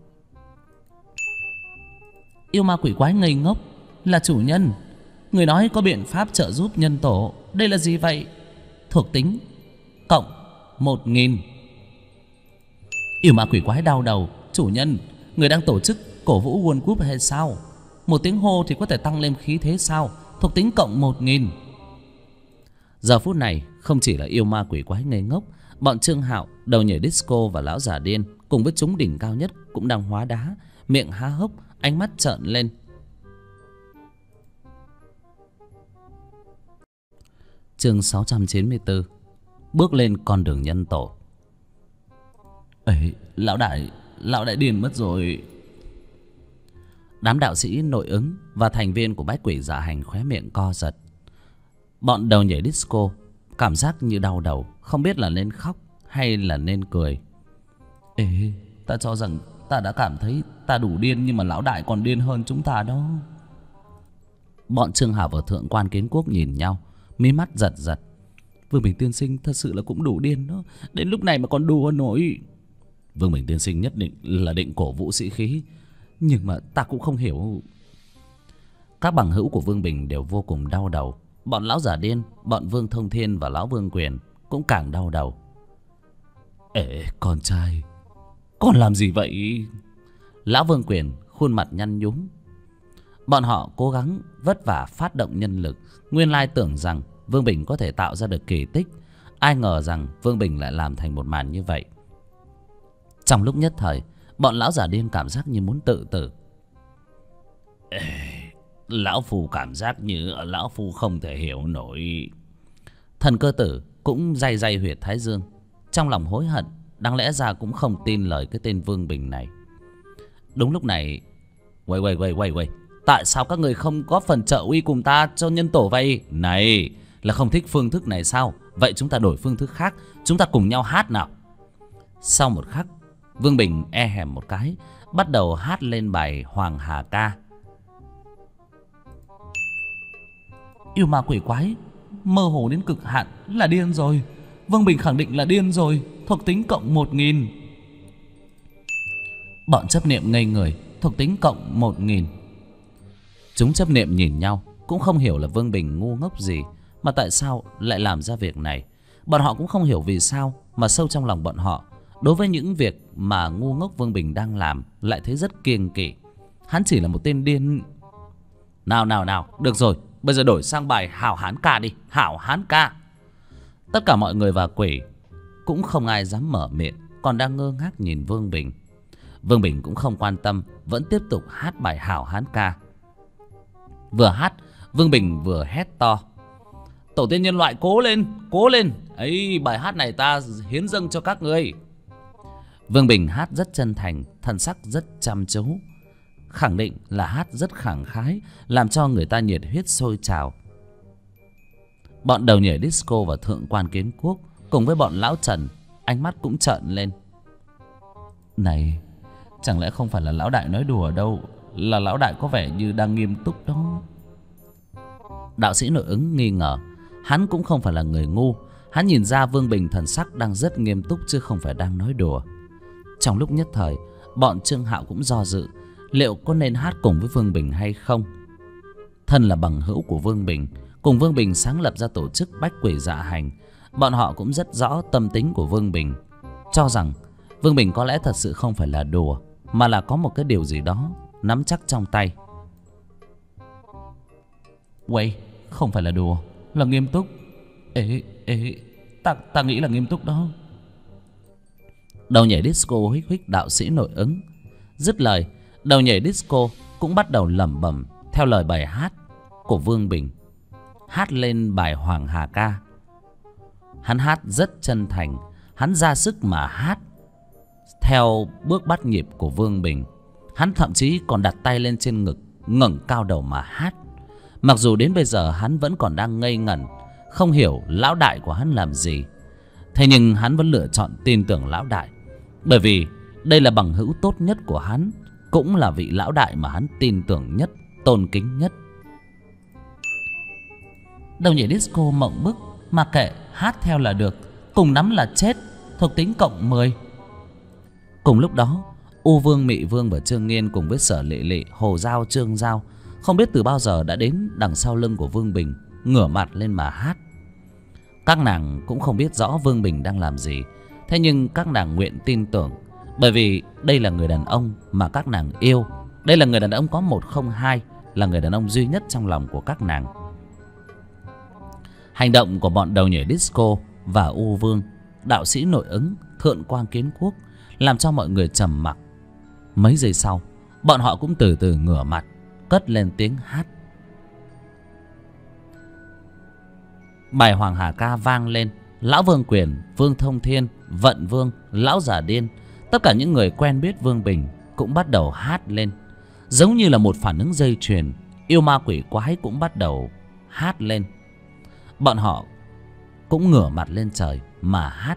Yêu ma quỷ quái ngây ngốc. Là chủ nhân, người nói có biện pháp trợ giúp nhân tổ. Đây là gì vậy? Thuộc tính cộng 1000. Yêu ma quỷ quái đau đầu. Chủ nhân, người đang tổ chức cổ vũ World Cup hay sao? Một tiếng hô thì có thể tăng lên khí thế sao? Thuộc tính cộng 1000. Giờ phút này không chỉ là yêu ma quỷ quái ngây ngốc, bọn Trương Hạo, đầu nhảy disco và lão già điên cùng với chúng đỉnh cao nhất cũng đang hóa đá, miệng há hốc, ánh mắt trợn lên. Chương 694. Bước lên con đường nhân tổ. Ê, lão đại điên mất rồi. Đám đạo sĩ nội ứng và thành viên của bách quỷ dạ hành khóe miệng co giật. Bọn đầu nhảy disco cảm giác như đau đầu, không biết là nên khóc hay là nên cười. Ê, ta cho rằng ta đã cảm thấy ta đủ điên, nhưng mà lão đại còn điên hơn chúng ta đó. Bọn Trương Hảo và Thượng quan Kiến Quốc nhìn nhau, mí mắt giật giật. Vương Bình tiên sinh thật sự là cũng đủ điên đó, đến lúc này mà còn đùa nổi. Vương Bình tiên sinh nhất định là định cổ vũ sĩ khí, nhưng mà ta cũng không hiểu. Các bằng hữu của Vương Bình đều vô cùng đau đầu. Bọn lão giả điên, bọn Vương Thông Thiên và lão Vương Quyền cũng càng đau đầu. Ê, con trai, con làm gì vậy? Lão Vương Quyền khuôn mặt nhăn nhúm. Bọn họ cố gắng vất vả phát động nhân lực, nguyên lai tưởng rằng Vương Bình có thể tạo ra được kỳ tích. Ai ngờ rằng Vương Bình lại làm thành một màn như vậy. Trong lúc nhất thời, bọn lão giả điên cảm giác như muốn tự tử. Ê, lão phu cảm giác như lão phu không thể hiểu nổi. Thần Cơ Tử cũng day day huyệt thái dương, trong lòng hối hận. Đáng lẽ ra cũng không tin lời cái tên Vương Bình này. Đúng lúc này, quay, tại sao các người không có phần trợ uy cùng ta cho nhân tổ vậy? Này, là không thích phương thức này sao? Vậy chúng ta đổi phương thức khác, chúng ta cùng nhau hát nào. Sau một khắc, Vương Bình e hèm một cái, bắt đầu hát lên bài Hoàng Hà Ca. Yêu ma quỷ quái mơ hồ đến cực hạn, là điên rồi. Vương Bình khẳng định là điên rồi. Thuộc tính cộng 1000. Bọn chấp niệm ngây người. Thuộc tính cộng 1000. Chúng chấp niệm nhìn nhau, cũng không hiểu là Vương Bình ngu ngốc gì mà tại sao lại làm ra việc này. Bọn họ cũng không hiểu vì sao mà sâu trong lòng bọn họ, đối với những việc mà ngu ngốc Vương Bình đang làm, lại thấy rất kiêng kỵ. Hắn chỉ là một tên điên. Nào, được rồi, bây giờ đổi sang bài Hảo Hán Ca đi. Hảo Hán Ca. Tất cả mọi người và quỷ cũng không ai dám mở miệng, còn đang ngơ ngác nhìn Vương Bình. Vương Bình cũng không quan tâm, vẫn tiếp tục hát bài Hảo Hán Ca. Vừa hát, Vương Bình vừa hét to: tổ tiên nhân loại cố lên, cố lên, ấy bài hát này ta hiến dâng cho các ngươi. Vương Bình hát rất chân thành, thần sắc rất chăm chú, khẳng định là hát rất khẳng khái, làm cho người ta nhiệt huyết sôi trào. Bọn đầu nhảy disco và thượng quan kiến quốc cùng với bọn lão Trần ánh mắt cũng trợn lên. Này, chẳng lẽ không phải là lão đại nói đùa đâu, là lão đại có vẻ như đang nghiêm túc đó. Đạo sĩ Nội Ứng nghi ngờ. Hắn cũng không phải là người ngu. Hắn nhìn ra Vương Bình thần sắc đang rất nghiêm túc chứ không phải đang nói đùa. Trong lúc nhất thời, bọn Trương Hạo cũng do dự liệu có nên hát cùng với Vương Bình hay không. Thân là bằng hữu của Vương Bình, cùng Vương Bình sáng lập ra tổ chức Bách Quỷ Dạ Hành, bọn họ cũng rất rõ tâm tính của Vương Bình, cho rằng Vương Bình có lẽ thật sự không phải là đùa, mà là có một cái điều gì đó nắm chắc trong tay. Uầy, không phải là đùa, là nghiêm túc. Ta nghĩ là nghiêm túc đó. Đầu nhảy disco huých huých đạo sĩ Nội Ứng. Dứt lời, đầu nhảy disco cũng bắt đầu lẩm bẩm theo lời bài hát của Vương Bình, hát lên bài Hoàng Hà Ca. Hắn hát rất chân thành, hắn ra sức mà hát theo bước bắt nhịp của Vương Bình. Hắn thậm chí còn đặt tay lên trên ngực, ngẩng cao đầu mà hát. Mặc dù đến bây giờ hắn vẫn còn đang ngây ngẩn, không hiểu lão đại của hắn làm gì, thế nhưng hắn vẫn lựa chọn tin tưởng lão đại, bởi vì đây là bằng hữu tốt nhất của hắn, cũng là vị lão đại mà hắn tin tưởng nhất, tôn kính nhất. Đầu nhảy disco mộng bức, mà kệ, hát theo là được, cùng lắm là chết, thuộc tính cộng 10. Cùng lúc đó, U Vương, Mị Vương và Trương Nghiên cùng với Sở Lệ Lệ, Hồ Giao, Trương Giao không biết từ bao giờ đã đến đằng sau lưng của Vương Bình, ngửa mặt lên mà hát. Các nàng cũng không biết rõ Vương Bình đang làm gì, thế nhưng các nàng nguyện tin tưởng, bởi vì đây là người đàn ông mà các nàng yêu. Đây là người đàn ông có một không hai, là người đàn ông duy nhất trong lòng của các nàng. Hành động của bọn đầu nhảy disco và U Vương, đạo sĩ Nội Ứng, thượng quan kiến quốc làm cho mọi người trầm mặc. Mấy giây sau, bọn họ cũng từ từ ngửa mặt, cất lên tiếng hát. Bài Hoàng Hà Ca vang lên. Lão Vương Quyền, Vương Thông Thiên, Vận Vương, Lão Già Điên, tất cả những người quen biết Vương Bình cũng bắt đầu hát lên. Giống như là một phản ứng dây chuyền, yêu ma quỷ quái cũng bắt đầu hát lên. Bọn họ cũng ngửa mặt lên trời mà hát.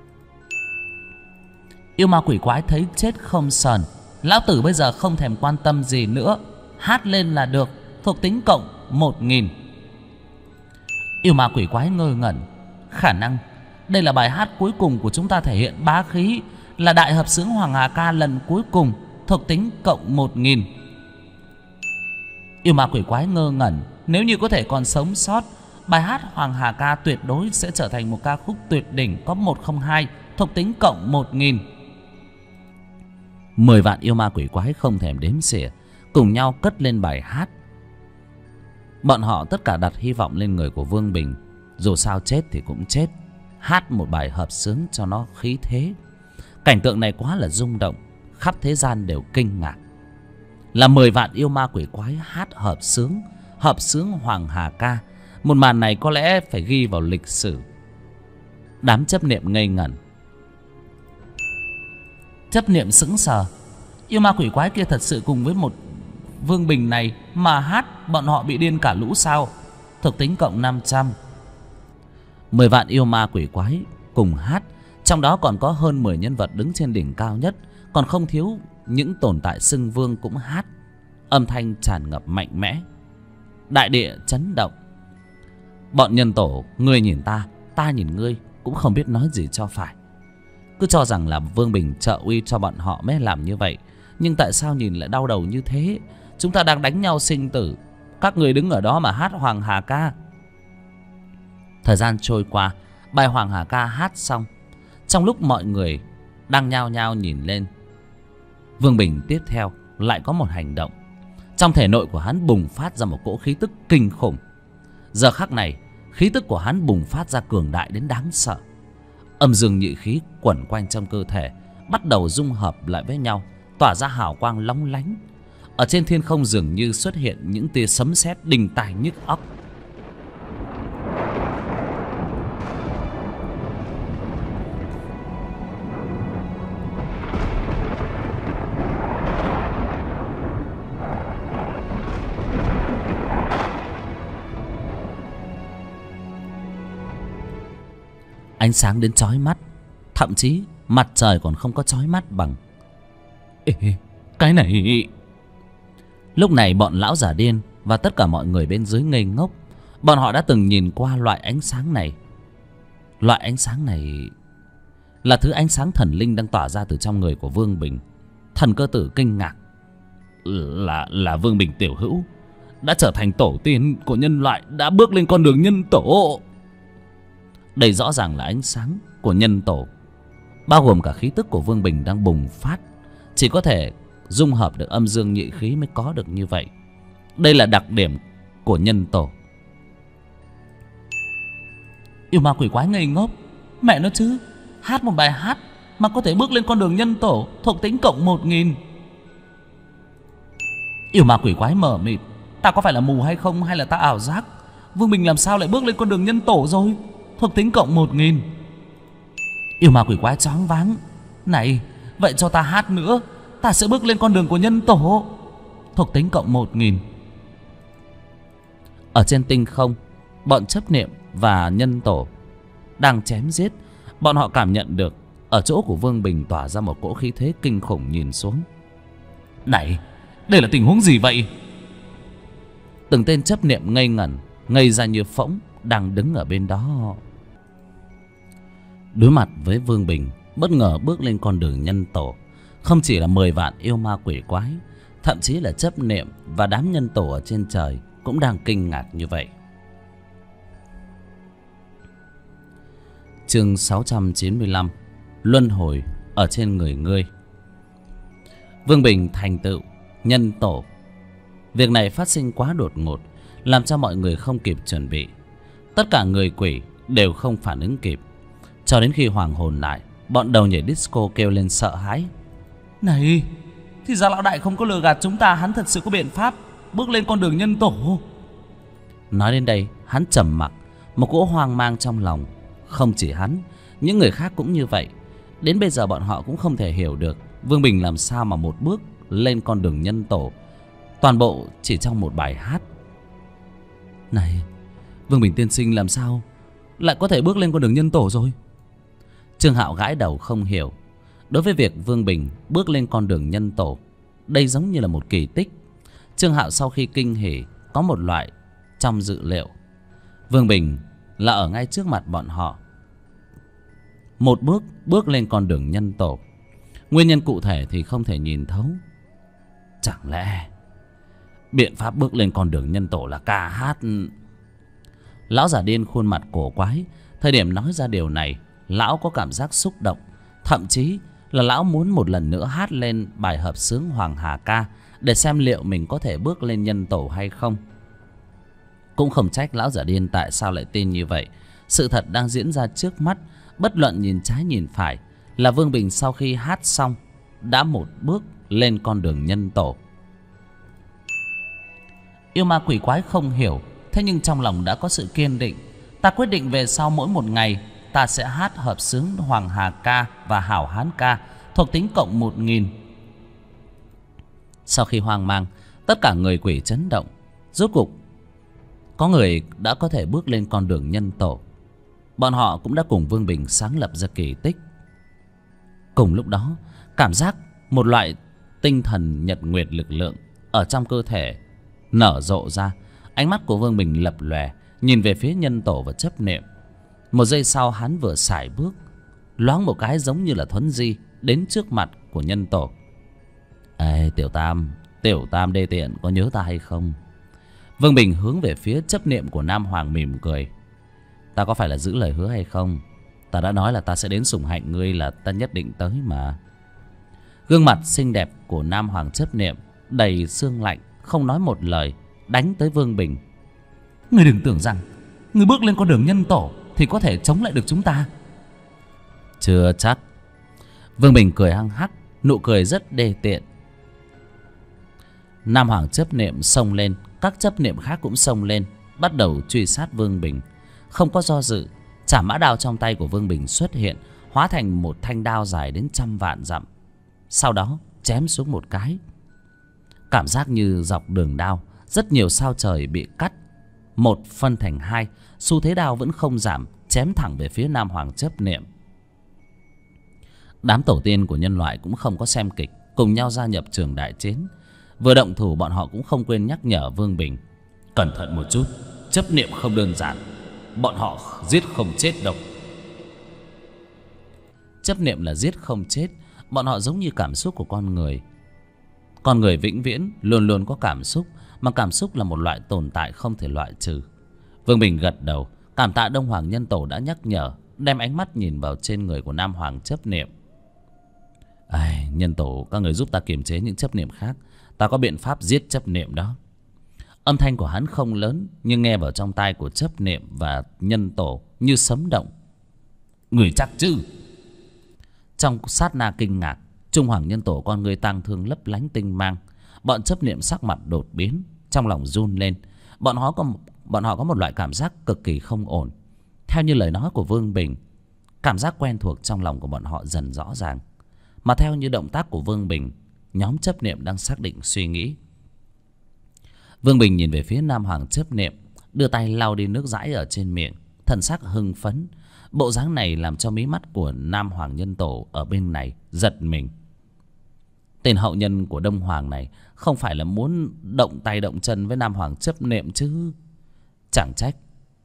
Yêu ma quỷ quái thấy chết không sờn, lão tử bây giờ không thèm quan tâm gì nữa, hát lên là được, thuộc tính cộng 1000. Yêu ma quỷ quái ngơ ngẩn, khả năng đây là bài hát cuối cùng của chúng ta thể hiện bá khí, là đại hợp xướng Hoàng Hà Ca lần cuối cùng, thuộc tính cộng 1000. Yêu ma quỷ quái ngơ ngẩn, nếu như có thể còn sống sót, bài hát Hoàng Hà Ca tuyệt đối sẽ trở thành một ca khúc tuyệt đỉnh, có 102, thuộc tính cộng 1000. 10 vạn yêu ma quỷ quái không thèm đếm xỉa, cùng nhau cất lên bài hát. Bọn họ tất cả đặt hy vọng lên người của Vương Bình, dù sao chết thì cũng chết, hát một bài hợp xướng cho nó khí thế. Cảnh tượng này quá là rung động, khắp thế gian đều kinh ngạc. Là 10 vạn yêu ma quỷ quái hát hợp xướng Hoàng Hà Ca. Một màn này có lẽ phải ghi vào lịch sử. Đám chấp niệm ngây ngẩn, chấp niệm sững sờ. Yêu ma quỷ quái kia thật sự cùng với một Vương Bình này mà hát, bọn họ bị điên cả lũ sao? Thuộc tính cộng 500. 10 vạn yêu ma quỷ quái cùng hát, trong đó còn có hơn 10 nhân vật đứng trên đỉnh cao nhất, còn không thiếu những tồn tại xưng vương cũng hát. Âm thanh tràn ngập mạnh mẽ, đại địa chấn động. Bọn nhân tổ, ngươi nhìn ta, ta nhìn ngươi, cũng không biết nói gì cho phải. Cứ cho rằng là Vương Bình trợ uy cho bọn họ mới làm như vậy, nhưng tại sao nhìn lại đau đầu như thế? Chúng ta đang đánh nhau sinh tử, các người đứng ở đó mà hát Hoàng Hà Ca. Thời gian trôi qua, bài Hoàng Hà Ca hát xong. Trong lúc mọi người đang nhao nhao nhìn lên, Vương Bình tiếp theo lại có một hành động. Trong thể nội của hắn bùng phát ra một cỗ khí tức kinh khủng. Giờ khắc này, khí tức của hắn bùng phát ra cường đại đến đáng sợ. Âm dương nhị khí quẩn quanh trong cơ thể bắt đầu dung hợp lại với nhau, tỏa ra hào quang lóng lánh. Ở trên thiên không dường như xuất hiện những tia sấm sét đinh tai nhức óc. Ánh sáng đến chói mắt, thậm chí mặt trời còn không có chói mắt bằng. Ê, cái này... Lúc này bọn lão già điên và tất cả mọi người bên dưới ngây ngốc. Bọn họ đã từng nhìn qua loại ánh sáng này. Loại ánh sáng này là thứ ánh sáng thần linh đang tỏa ra từ trong người của Vương Bình. Thần Cơ Tử kinh ngạc. Là Vương Bình tiểu hữu đã trở thành tổ tiên của nhân loại, đã bước lên con đường nhân tổ. Đây rõ ràng là ánh sáng của nhân tổ, bao gồm cả khí tức của Vương Bình đang bùng phát. Chỉ có thể dung hợp được âm dương nhị khí mới có được như vậy. Đây là đặc điểm của nhân tổ. Yêu ma quỷ quái ngây ngốc. Mẹ nó chứ, hát một bài hát mà có thể bước lên con đường nhân tổ, thuộc tính cộng 1000. Yêu ma quỷ quái mờ mịt. Ta có phải là mù hay không, hay là ta ảo giác? Vương Bình làm sao lại bước lên con đường nhân tổ rồi? Thuộc tính cộng 1000. Yêu ma quỷ quái choáng váng. Này, vậy cho ta hát nữa, ta sẽ bước lên con đường của nhân tổ. Thuộc tính cộng 1000. Ở trên tinh không, bọn chấp niệm và nhân tổ đang chém giết. Bọn họ cảm nhận được ở chỗ của Vương Bình tỏa ra một cỗ khí thế kinh khủng. Nhìn xuống, này, đây là tình huống gì vậy? Từng tên chấp niệm ngây ngẩn, ngây ra như phỗng, đang đứng ở bên đó. Đối mặt với Vương Bình bất ngờ bước lên con đường nhân tổ, không chỉ là 10 vạn yêu ma quỷ quái, thậm chí là chấp niệm và đám nhân tổ ở trên trời cũng đang kinh ngạc như vậy. Chương 695: Luân hồi ở trên người ngươi. Vương Bình thành tựu nhân tổ. Việc này phát sinh quá đột ngột, làm cho mọi người không kịp chuẩn bị. Tất cả người quỷ đều không phản ứng kịp. Cho đến khi hoàng hồn lại, bọn đầu nhảy disco kêu lên sợ hãi. Này, thì ra lão đại không có lừa gạt chúng ta, hắn thật sự có biện pháp bước lên con đường nhân tổ. Nói đến đây, hắn trầm mặc, một cỗ hoang mang trong lòng. Không chỉ hắn, những người khác cũng như vậy. Đến bây giờ bọn họ cũng không thể hiểu được Vương Bình làm sao mà một bước lên con đường nhân tổ, toàn bộ chỉ trong một bài hát. Này, Vương Bình tiên sinh làm sao lại có thể bước lên con đường nhân tổ rồi? Trương Hạo gãi đầu không hiểu. Đối với việc Vương Bình bước lên con đường nhân tổ, đây giống như là một kỳ tích. Trương Hạo sau khi kinh hỉ, có một loại trong dự liệu. Vương Bình là ở ngay trước mặt bọn họ, một bước lên con đường nhân tổ. Nguyên nhân cụ thể thì không thể nhìn thấu. Chẳng lẽ biện pháp bước lên con đường nhân tổ là ca hát? Lão giả điên khuôn mặt cổ quái. Thời điểm nói ra điều này, lão có cảm giác xúc động. Thậm chí là lão muốn một lần nữa hát lên bài hợp xướng Hoàng Hà Ca, để xem liệu mình có thể bước lên nhân tổ hay không. Cũng không trách lão giả điên tại sao lại tin như vậy. Sự thật đang diễn ra trước mắt, bất luận nhìn trái nhìn phải, là Vương Bình sau khi hát xong đã một bước lên con đường nhân tổ. Yêu ma quỷ quái không hiểu, thế nhưng trong lòng đã có sự kiên định. Ta quyết định về sau mỗi một ngày ta sẽ hát hợp xướng Hoàng Hà Ca và Hảo Hán Ca, thuộc tính cộng 1000. Sau khi hoang mang, tất cả người quỷ chấn động. Rốt cục có người đã có thể bước lên con đường nhân tổ. Bọn họ cũng đã cùng Vương Bình sáng lập ra kỳ tích. Cùng lúc đó, cảm giác một loại tinh thần nhật nguyệt lực lượng ở trong cơ thể nở rộ ra. Ánh mắt của Vương Bình lập lòe, nhìn về phía nhân tổ và chấp niệm. Một giây sau, hắn vừa sải bước, loáng một cái giống như là thuấn di đến trước mặt của nhân tổ. Ê, Tiểu Tam đê tiện, có nhớ ta hay không? Vương Bình hướng về phía chấp niệm của Nam Hoàng mỉm cười. Ta có phải là giữ lời hứa hay không? Ta đã nói là ta sẽ đến sủng hạnh ngươi, là ta nhất định tới mà. Gương mặt xinh đẹp của Nam Hoàng chấp niệm đầy sương lạnh, không nói một lời, đánh tới Vương Bình. Ngươi đừng tưởng rằng ngươi bước lên con đường nhân tổ thì có thể chống lại được chúng ta. Chưa chắc. Vương Bình cười hăng hắc, nụ cười rất đê tiện. Nam Hoàng chấp niệm xông lên, các chấp niệm khác cũng xông lên, bắt đầu truy sát Vương Bình. Không có do dự, chảm mã đao trong tay của Vương Bình xuất hiện, hóa thành một thanh đao dài đến 100.000 dặm. Sau đó chém xuống một cái, cảm giác như dọc đường đao rất nhiều sao trời bị cắt một phân thành hai. Xu thế đao vẫn không giảm, chém thẳng về phía Nam Hoàng chấp niệm. Đám tổ tiên của nhân loại cũng không có xem kịch, cùng nhau gia nhập trường đại chiến. Vừa động thủ, bọn họ cũng không quên nhắc nhở Vương Bình: cẩn thận một chút, chấp niệm không đơn giản, bọn họ giết không chết đâu. Chấp niệm là giết không chết. Bọn họ giống như cảm xúc của con người. Con người vĩnh viễn luôn luôn có cảm xúc, mà cảm xúc là một loại tồn tại không thể loại trừ. Vương Bình gật đầu, cảm tạ Đông Hoàng Nhân Tổ đã nhắc nhở, đem ánh mắt nhìn vào trên người của Nam Hoàng chấp niệm. Nhân Tổ, các người giúp ta kiềm chế những chấp niệm khác, ta có biện pháp giết chấp niệm đó. Âm thanh của hắn không lớn, nhưng nghe vào trong tai của chấp niệm và Nhân Tổ như sấm động. Người chắc chứ? Trong sát na kinh ngạc, Trung Hoàng Nhân Tổ con người tang thương lấp lánh tinh mang. Bọn chấp niệm sắc mặt đột biến, trong lòng run lên. Bọn họ có một loại cảm giác cực kỳ không ổn. Theo như lời nói của Vương Bình, cảm giác quen thuộc trong lòng của bọn họ dần rõ ràng. Mà theo như động tác của Vương Bình, nhóm chấp niệm đang xác định suy nghĩ. Vương Bình nhìn về phía Nam Hoàng chấp niệm, đưa tay lau đi nước dãi ở trên miệng, thần sắc hưng phấn. Bộ dáng này làm cho mí mắt của Nam Hoàng Nhân Tổ ở bên này giật mình. Tên hậu nhân của Đông Hoàng này không phải là muốn động tay động chân với Nam Hoàng chấp niệm chứ. Chẳng trách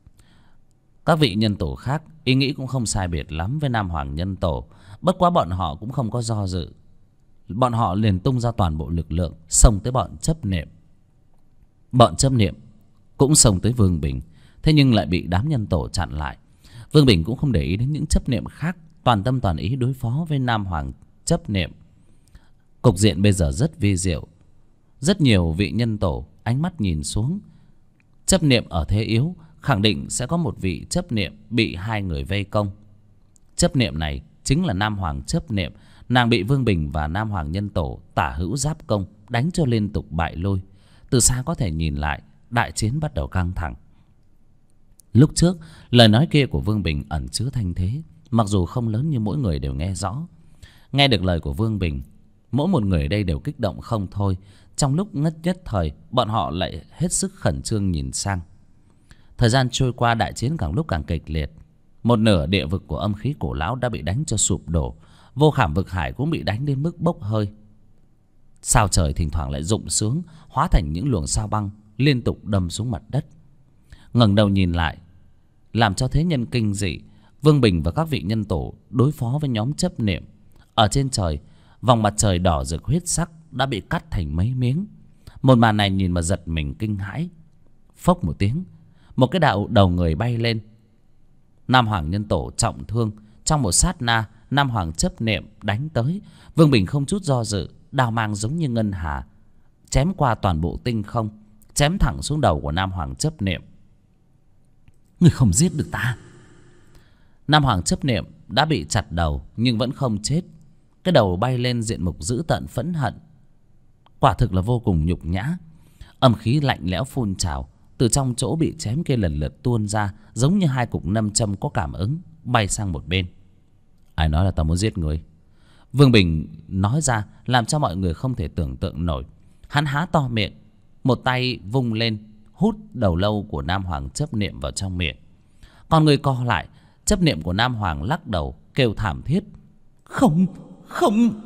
các vị nhân tổ khác ý nghĩ cũng không sai biệt lắm với Nam Hoàng Nhân Tổ. Bất quá bọn họ cũng không có do dự, bọn họ liền tung ra toàn bộ lực lượng xông tới bọn chấp niệm. Bọn chấp niệm cũng xông tới Vương Bình, thế nhưng lại bị đám nhân tổ chặn lại. Vương Bình cũng không để ý đến những chấp niệm khác, toàn tâm toàn ý đối phó với Nam Hoàng chấp niệm. Cục diện bây giờ rất vi diệu. Rất nhiều vị nhân tổ ánh mắt nhìn xuống. Chấp niệm ở thế yếu, khẳng định sẽ có một vị chấp niệm bị hai người vây công. Chấp niệm này chính là Nam Hoàng chấp niệm. Nàng bị Vương Bình và Nam Hoàng Nhân Tổ tả hữu giáp công, đánh cho liên tục bại lui. Từ xa có thể nhìn lại, đại chiến bắt đầu căng thẳng. Lúc trước, lời nói kia của Vương Bình ẩn chứa thanh thế, mặc dù không lớn nhưng mỗi người đều nghe rõ. Nghe được lời của Vương Bình, mỗi một người ở đây đều kích động không thôi. Trong lúc ngất nhất thời, bọn họ lại hết sức khẩn trương nhìn sang. Thời gian trôi qua, đại chiến càng lúc càng kịch liệt. Một nửa địa vực của âm khí cổ lão đã bị đánh cho sụp đổ. Vô Khảm vực hải cũng bị đánh đến mức bốc hơi. Sao trời thỉnh thoảng lại rụng xuống, hóa thành những luồng sao băng liên tục đâm xuống mặt đất. Ngẩng đầu nhìn lại, làm cho thế nhân kinh dị. Vương Bình và các vị nhân tổ đối phó với nhóm chấp niệm. Ở trên trời, vòng mặt trời đỏ rực huyết sắc đã bị cắt thành mấy miếng. Một màn này nhìn mà giật mình kinh hãi. Phốc một tiếng, một cái đạo đầu người bay lên. Nam Hoàng Nhân Tổ trọng thương. Trong một sát na, Nam Hoàng chấp niệm đánh tới. Vương Bình không chút do dự, đao mang giống như ngân hà chém qua toàn bộ tinh không, chém thẳng xuống đầu của Nam Hoàng chấp niệm. Người không giết được ta. Nam Hoàng chấp niệm đã bị chặt đầu nhưng vẫn không chết. Cái đầu bay lên diện mục dữ tợn phẫn hận. Quả thực là vô cùng nhục nhã. Âm khí lạnh lẽo phun trào, từ trong chỗ bị chém kia lần lượt tuôn ra, giống như hai cục nam châm có cảm ứng, bay sang một bên. Ai nói là tao muốn giết người? Vương Bình nói ra làm cho mọi người không thể tưởng tượng nổi. Hắn há to miệng, một tay vung lên, hút đầu lâu của Nam Hoàng chấp niệm vào trong miệng. Còn người co lại, chấp niệm của Nam Hoàng lắc đầu kêu thảm thiết. Không, không.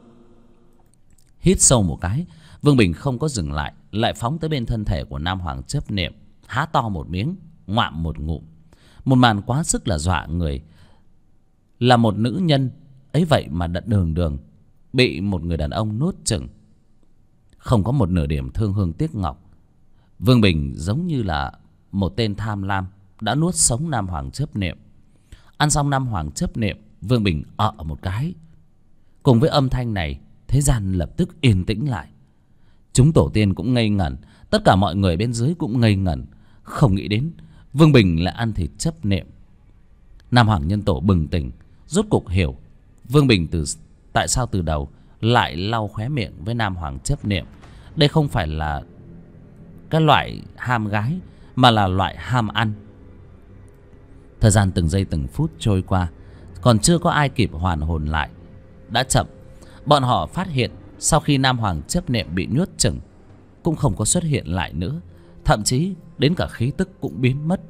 Hít sâu một cái, Vương Bình không có dừng lại, lại phóng tới bên thân thể của Nam Hoàng chấp niệm, há to một miếng, ngoạm một ngụm. Một màn quá sức là dọa người. Là một nữ nhân ấy vậy mà đường đường bị một người đàn ông nuốt chửng, không có một nửa điểm thương hương tiếc ngọc. Vương Bình giống như là một tên tham lam đã nuốt sống Nam Hoàng chấp niệm. Ăn xong Nam Hoàng chấp niệm, Vương Bình một cái. Cùng với âm thanh này, thế gian lập tức yên tĩnh lại. Chúng tổ tiên cũng ngây ngẩn, tất cả mọi người bên dưới cũng ngây ngẩn, không nghĩ đến Vương Bình lại ăn thịt chấp niệm. Nam Hoàng Nhân Tổ bừng tỉnh, rốt cục hiểu Vương Bình tại sao từ đầu lại lau khóe miệng với Nam Hoàng chấp niệm. Đây không phải là cái loại ham gái, mà là loại ham ăn. Thời gian từng giây từng phút trôi qua, còn chưa có ai kịp hoàn hồn lại. Đã chậm. Bọn họ phát hiện sau khi Nam Hoàng chấp niệm bị nuốt chửng, cũng không có xuất hiện lại nữa. Thậm chí đến cả khí tức cũng biến mất.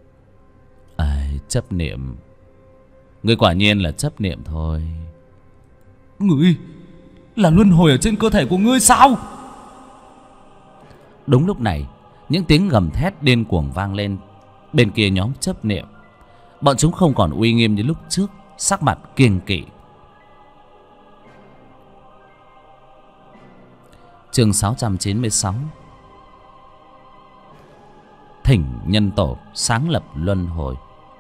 Chấp niệm, ngươi quả nhiên là chấp niệm thôi. Ngươi là luân hồi ở trên cơ thể của ngươi sao? Đúng lúc này, những tiếng gầm thét điên cuồng vang lên. Bên kia nhóm chấp niệm, bọn chúng không còn uy nghiêm như lúc trước, sắc mặt kiêng kỵ. Chương 696. Thỉnh nhân tổ sáng lập luân hồi.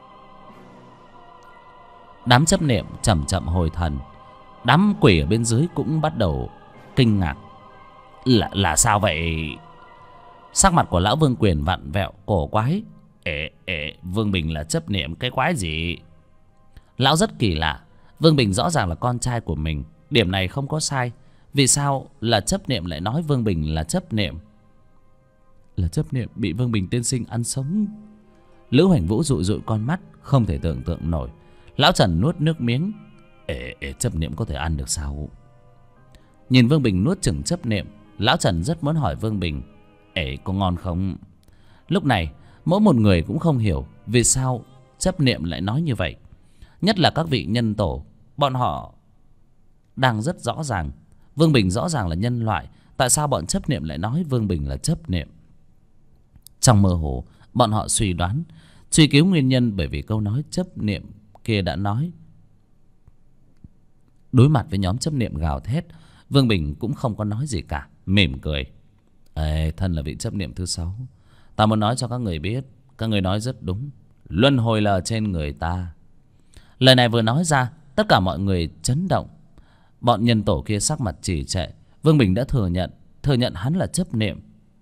Đám chấp niệm chậm chậm hồi thần. Đám quỷ ở bên dưới cũng bắt đầu kinh ngạc. Là sao vậy? Sắc mặt của lão Vương Quyền vặn vẹo cổ quái. Vương Bình là chấp niệm cái quái gì? Lão rất kỳ lạ. Vương Bình rõ ràng là con trai của mình, điểm này không có sai. Vì sao là chấp niệm lại nói Vương Bình là chấp niệm? Là chấp niệm bị Vương Bình tiên sinh ăn sống. Lữ Hoành Vũ dụi dụi con mắt, không thể tưởng tượng nổi. Lão Trần nuốt nước miếng. Chấp niệm có thể ăn được sao? Nhìn Vương Bình nuốt chửng chấp niệm, lão Trần rất muốn hỏi Vương Bình, có ngon không? Lúc này mỗi một người cũng không hiểu vì sao chấp niệm lại nói như vậy. Nhất là các vị nhân tổ, bọn họ đang rất rõ ràng Vương Bình rõ ràng là nhân loại, tại sao bọn chấp niệm lại nói Vương Bình là chấp niệm? Trong mơ hồ, bọn họ suy đoán, truy cứu nguyên nhân, bởi vì câu nói chấp niệm kia đã nói. Đối mặt với nhóm chấp niệm gào thét, Vương Bình cũng không có nói gì cả, mỉm cười. Thân là vị chấp niệm thứ 6, ta muốn nói cho các người biết, các người nói rất đúng, luân hồi là ở trên người ta. Lời này vừa nói ra, tất cả mọi người chấn động. Bọn nhân tổ kia sắc mặt trì trệ. Vương Bình đã thừa nhận hắn là chấp niệm.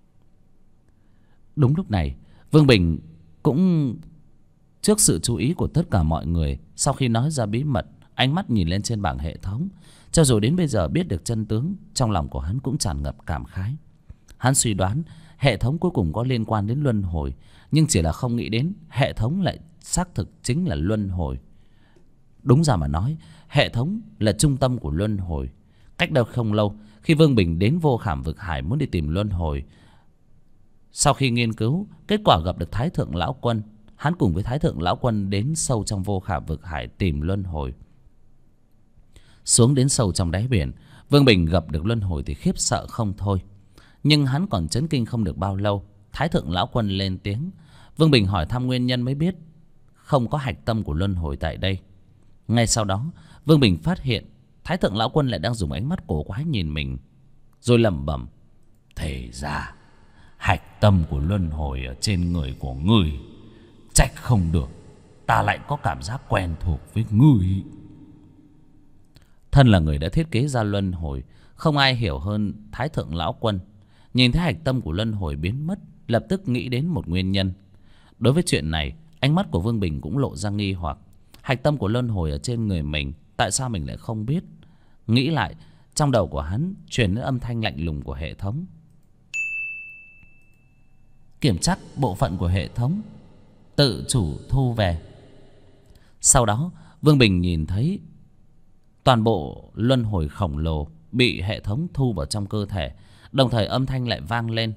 Đúng lúc này, Vương Bình cũng trước sự chú ý của tất cả mọi người, sau khi nói ra bí mật, ánh mắt nhìn lên trên bảng hệ thống. Cho dù đến bây giờ biết được chân tướng, trong lòng của hắn cũng tràn ngập cảm khái. Hắn suy đoán hệ thống cuối cùng có liên quan đến luân hồi, nhưng chỉ là không nghĩ đến hệ thống lại xác thực chính là luân hồi. Đúng ra mà nói, hệ thống là trung tâm của luân hồi. Cách đây không lâu, khi Vương Bình đến Vô Khảm Vực Hải muốn đi tìm luân hồi, sau khi nghiên cứu, kết quả gặp được Thái Thượng Lão Quân. Hắn cùng với Thái Thượng Lão Quân đến sâu trong Vô Khảm Vực Hải tìm luân hồi. Xuống đến sâu trong đáy biển, Vương Bình gặp được luân hồi thì khiếp sợ không thôi. Nhưng hắn còn chấn kinh không được bao lâu, Thái Thượng Lão Quân lên tiếng. Vương Bình hỏi thăm nguyên nhân mới biết không có hạch tâm của luân hồi tại đây. Ngay sau đó, Vương Bình phát hiện Thái Thượng Lão Quân lại đang dùng ánh mắt cổ quái nhìn mình, rồi lẩm bẩm: Thì ra hạch tâm của luân hồi ở trên người của ngươi, trách không được ta lại có cảm giác quen thuộc với ngươi. Thân là người đã thiết kế ra luân hồi, không ai hiểu hơn Thái Thượng Lão Quân. Nhìn thấy hạch tâm của luân hồi biến mất, lập tức nghĩ đến một nguyên nhân. Đối với chuyện này, ánh mắt của Vương Bình cũng lộ ra nghi hoặc. Hạch tâm của luân hồi ở trên người mình, tại sao mình lại không biết? Nghĩ lại, trong đầu của hắn truyền đến âm thanh lạnh lùng của hệ thống. Kiểm tra bộ phận của hệ thống, tự chủ thu về. Sau đó, Vương Bình nhìn thấy toàn bộ luân hồi khổng lồ bị hệ thống thu vào trong cơ thể. Đồng thời âm thanh lại vang lên: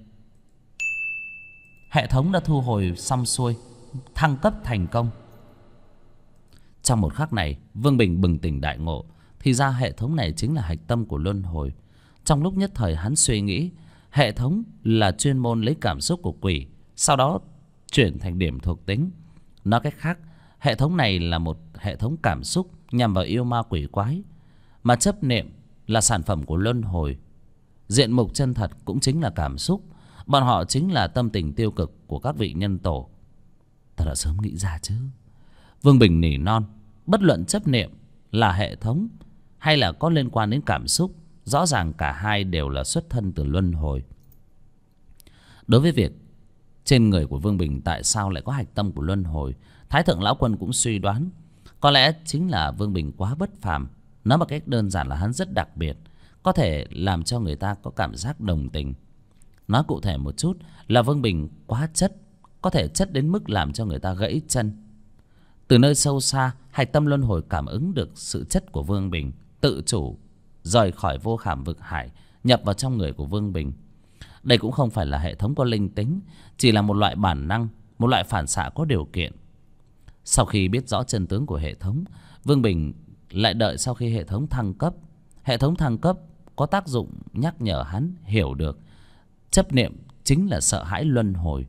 Hệ thống đã thu hồi xong xuôi, thăng cấp thành công. Trong một khắc này, Vương Bình bừng tỉnh đại ngộ. Thì ra hệ thống này chính là hạch tâm của luân hồi. Trong lúc nhất thời hắn suy nghĩ, hệ thống là chuyên môn lấy cảm xúc của quỷ, sau đó chuyển thành điểm thuộc tính. Nói cách khác, hệ thống này là một hệ thống cảm xúc nhằm vào yêu ma quỷ quái. Mà chấp niệm là sản phẩm của luân hồi. Diện mục chân thật cũng chính là cảm xúc. Bọn họ chính là tâm tình tiêu cực của các vị nhân tổ. Ta đã sớm nghĩ ra chứ. Vương Bình nỉ non. Bất luận chấp niệm là hệ thống hay là có liên quan đến cảm xúc, rõ ràng cả hai đều là xuất thân từ luân hồi. Đối với việc trên người của Vương Bình tại sao lại có hạch tâm của luân hồi, Thái Thượng Lão Quân cũng suy đoán có lẽ chính là Vương Bình quá bất phàm. Nói một cách đơn giản là hắn rất đặc biệt. có thể làm cho người ta có cảm giác đồng tình. Nói cụ thể một chút là Vương Bình quá chất, có thể chất đến mức làm cho người ta gãy chân. Từ nơi sâu xa, hạch tâm luân hồi cảm ứng được sự chất của Vương Bình, tự chủ rời khỏi vô khảm vực hải, nhập vào trong người của Vương Bình. Đây cũng không phải là hệ thống có linh tính, chỉ là một loại bản năng, một loại phản xạ có điều kiện. Sau khi biết rõ chân tướng của hệ thống, Vương Bình lại đợi sau khi hệ thống thăng cấp. Hệ thống thăng cấp có tác dụng nhắc nhở hắn hiểu được chấp niệm chính là sợ hãi luân hồi.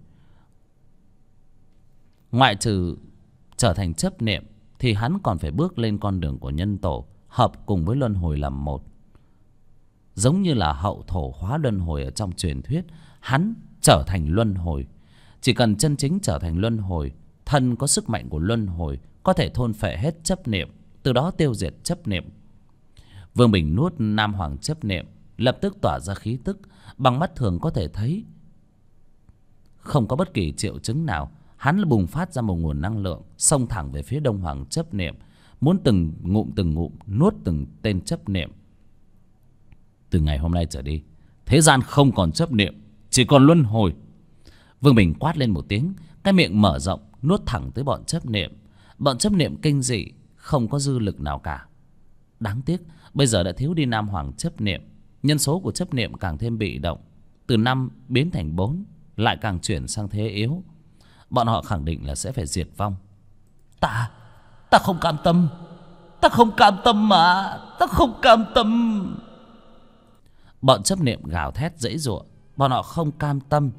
Ngoại trừ trở thành chấp niệm thì hắn còn phải bước lên con đường của nhân tổ, hợp cùng với luân hồi làm một. Giống như là hậu thổ hóa luân hồi ở trong truyền thuyết, hắn trở thành luân hồi. Chỉ cần chân chính trở thành luân hồi, thân có sức mạnh của luân hồi, có thể thôn phệ hết chấp niệm, từ đó tiêu diệt chấp niệm. Vương Bình nuốt Nam Hoàng chấp niệm, lập tức tỏa ra khí tức, bằng mắt thường có thể thấy. Không có bất kỳ triệu chứng nào, hắn bùng phát ra một nguồn năng lượng, xông thẳng về phía Đông Hoàng chấp niệm, muốn từng ngụm nuốt từng tên chấp niệm. Từ ngày hôm nay trở đi, thế gian không còn chấp niệm, chỉ còn luân hồi. Vương Bình quát lên một tiếng, cái miệng mở rộng nuốt thẳng tới bọn chấp niệm. Bọn chấp niệm kinh dị, không có dư lực nào cả. Đáng tiếc bây giờ đã thiếu đi Nam Hoàng chấp niệm, nhân số của chấp niệm càng thêm bị động, từ 5 biến thành 4, lại càng chuyển sang thế yếu. Bọn họ khẳng định là sẽ phải diệt vong. Ta không cam tâm, ta không cam tâm mà, ta không cam tâm. Bọn chấp niệm gào thét giãy giụa, bọn họ không cam tâm.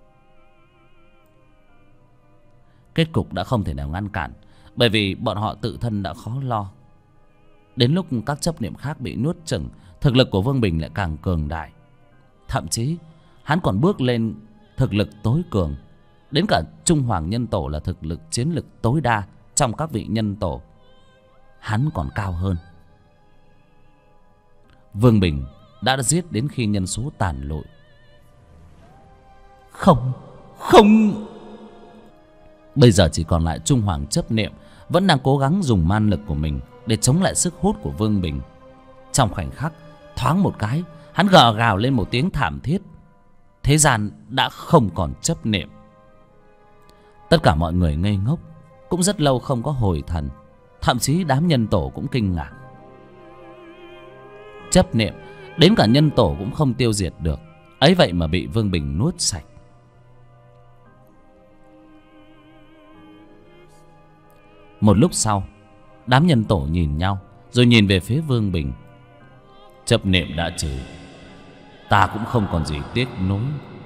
Kết cục đã không thể nào ngăn cản, bởi vì bọn họ tự thân đã khó lo. Đến lúc các chấp niệm khác bị nuốt chửng, thực lực của Vương Bình lại càng cường đại. Thậm chí hắn còn bước lên thực lực tối cường, đến cả Trung Hoàng nhân tổ là thực lực chiến lực tối đa trong các vị nhân tổ, hắn còn cao hơn. Vương Bình đã giết đến khi nhân số tàn lụi. Không. Bây giờ chỉ còn lại Trung Hoàng chấp niệm vẫn đang cố gắng dùng man lực của mình để chống lại sức hút của Vương Bình. Trong khoảnh khắc, thoáng một cái, hắn gào lên một tiếng thảm thiết. Thế gian đã không còn chấp niệm. Tất cả mọi người ngây ngốc, cũng rất lâu không có hồi thần. Thậm chí đám nhân tổ cũng kinh ngạc. Chấp niệm đến cả nhân tổ cũng không tiêu diệt được, ấy vậy mà bị Vương Bình nuốt sạch. Một lúc sau, đám nhân tổ nhìn nhau, rồi nhìn về phía Vương Bình. Chấp niệm đã trừ, ta cũng không còn gì tiếc nối.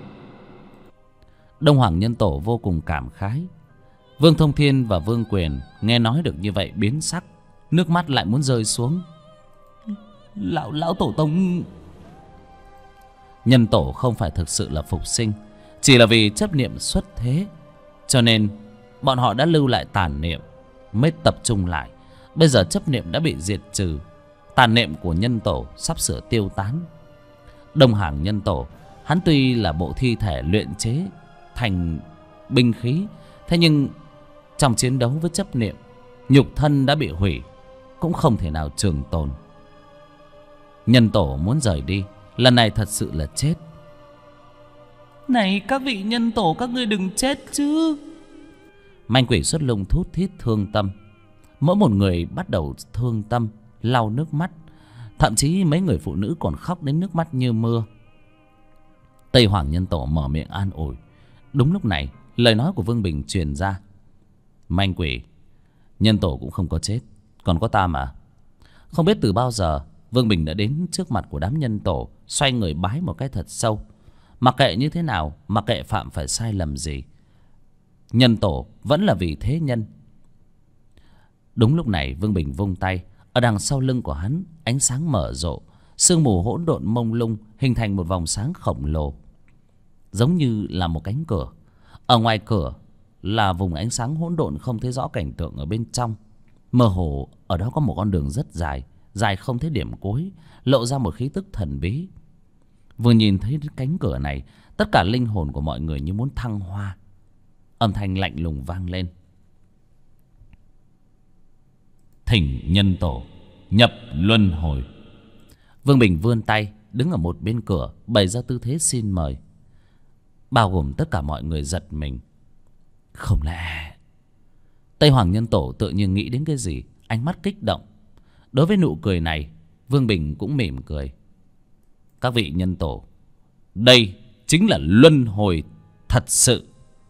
Đông Hoàng nhân tổ vô cùng cảm khái. Vương Thông Thiên và Vương Quyền nghe nói được như vậy biến sắc, nước mắt lại muốn rơi xuống. Lão tổ tông. Nhân tổ không phải thực sự là phục sinh, chỉ là vì chấp niệm xuất thế, cho nên bọn họ đã lưu lại tàn niệm, mới tập trung lại. Bây giờ chấp niệm đã bị diệt trừ, tàn niệm của nhân tổ sắp sửa tiêu tán. Đông Hoàng nhân tổ, hắn tuy là bộ thi thể luyện chế thành binh khí, thế nhưng trong chiến đấu với chấp niệm, nhục thân đã bị hủy, cũng không thể nào trường tồn. Nhân tổ muốn rời đi, lần này thật sự là chết. Này các vị nhân tổ, các ngươi đừng chết chứ. Manh quỷ Xuất Lung thút thít thương tâm. Mỗi một người bắt đầu thương tâm, lau nước mắt. Thậm chí mấy người phụ nữ còn khóc đến nước mắt như mưa. Tây Hoàng nhân tổ mở miệng an ủi. Đúng lúc này, lời nói của Vương Bình truyền ra. Manh quỷ, nhân tổ cũng không có chết, còn có ta mà. Không biết từ bao giờ Vương Bình đã đến trước mặt của đám nhân tổ, xoay người bái một cái thật sâu. Mặc kệ như thế nào, mặc kệ phạm phải sai lầm gì, nhân tổ vẫn là vì thế nhân. Đúng lúc này Vương Bình vung tay, ở đằng sau lưng của hắn ánh sáng mở rộ, sương mù hỗn độn mông lung hình thành một vòng sáng khổng lồ, giống như là một cánh cửa. Ở ngoài cửa là vùng ánh sáng hỗn độn không thấy rõ cảnh tượng ở bên trong. Mơ hồ ở đó có một con đường rất dài, dài không thấy điểm cuối, lộ ra một khí tức thần bí. Vừa nhìn thấy cánh cửa này, tất cả linh hồn của mọi người như muốn thăng hoa. Âm thanh lạnh lùng vang lên. Thỉnh nhân tổ nhập luân hồi. Vương Bình vươn tay đứng ở một bên cửa, bày ra tư thế xin mời. Bao gồm tất cả mọi người giật mình. Không lẽ... Tây Hoàng Nhân Tổ tự nhiên nghĩ đến cái gì, ánh mắt kích động. Đối với nụ cười này, Vương Bình cũng mỉm cười. Các vị nhân tổ, đây chính là luân hồi thật sự.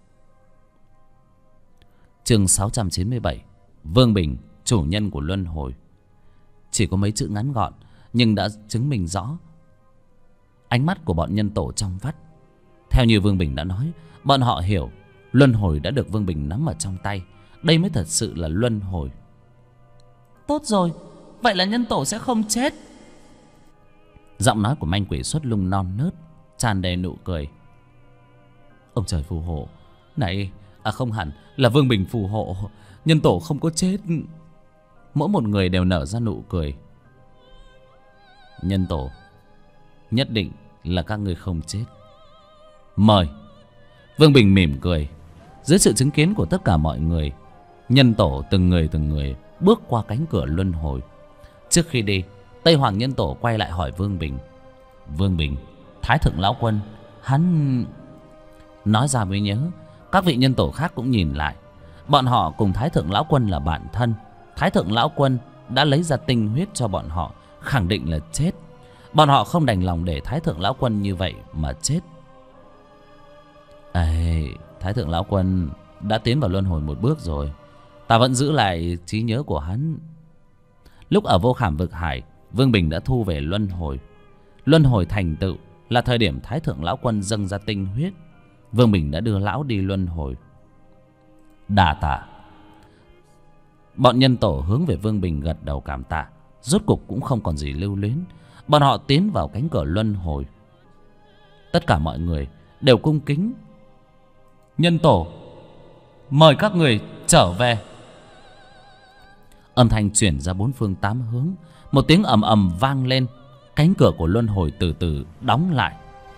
Chương 697. Vương Bình, chủ nhân của luân hồi. Chỉ có mấy chữ ngắn gọn, nhưng đã chứng minh rõ. Ánh mắt của bọn nhân tổ trong vắt. Theo như Vương Bình đã nói, bọn họ hiểu luân hồi đã được Vương Bình nắm ở trong tay. Đây mới thật sự là luân hồi. Tốt rồi, vậy là nhân tổ sẽ không chết. Giọng nói của manh quỷ xuất lung non nớt, tràn đầy nụ cười. Ông trời phù hộ. Này, không hẳn là Vương Bình phù hộ. Nhân tổ không có chết. Mỗi một người đều nở ra nụ cười. Nhân tổ, nhất định là các người không chết. Mời. Vương Bình mỉm cười. Dưới sự chứng kiến của tất cả mọi người, nhân tổ từng người bước qua cánh cửa luân hồi. Trước khi đi, Tây Hoàng Nhân Tổ quay lại hỏi Vương Bình. Vương Bình, Thái Thượng Lão Quân, hắn... Nói ra mới nhớ, các vị nhân tổ khác cũng nhìn lại. Bọn họ cùng Thái Thượng Lão Quân là bạn thân. Thái Thượng Lão Quân đã lấy ra tinh huyết cho bọn họ, khẳng định là chết. Bọn họ không đành lòng để Thái Thượng Lão Quân như vậy mà chết. Ê, Thái Thượng Lão Quân đã tiến vào luân hồi một bước rồi. Ta vẫn giữ lại trí nhớ của hắn. Lúc ở Vô Khảm Vực Hải, Vương Bình đã thu về luân hồi. Luân hồi thành tựu là thời điểm Thái Thượng Lão Quân dâng ra tinh huyết. Vương Bình đã đưa lão đi luân hồi. Đà tạ. Bọn nhân tổ hướng về Vương Bình gật đầu cảm tạ. Rốt cục cũng không còn gì lưu luyến. Bọn họ tiến vào cánh cửa luân hồi. Tất cả mọi người đều cung kính. Nhân tổ, mời các người trở về. Âm thanh chuyển ra bốn phương tám hướng. Một tiếng ầm ầm vang lên. Cánh cửa của luân hồi từ từ đóng lại.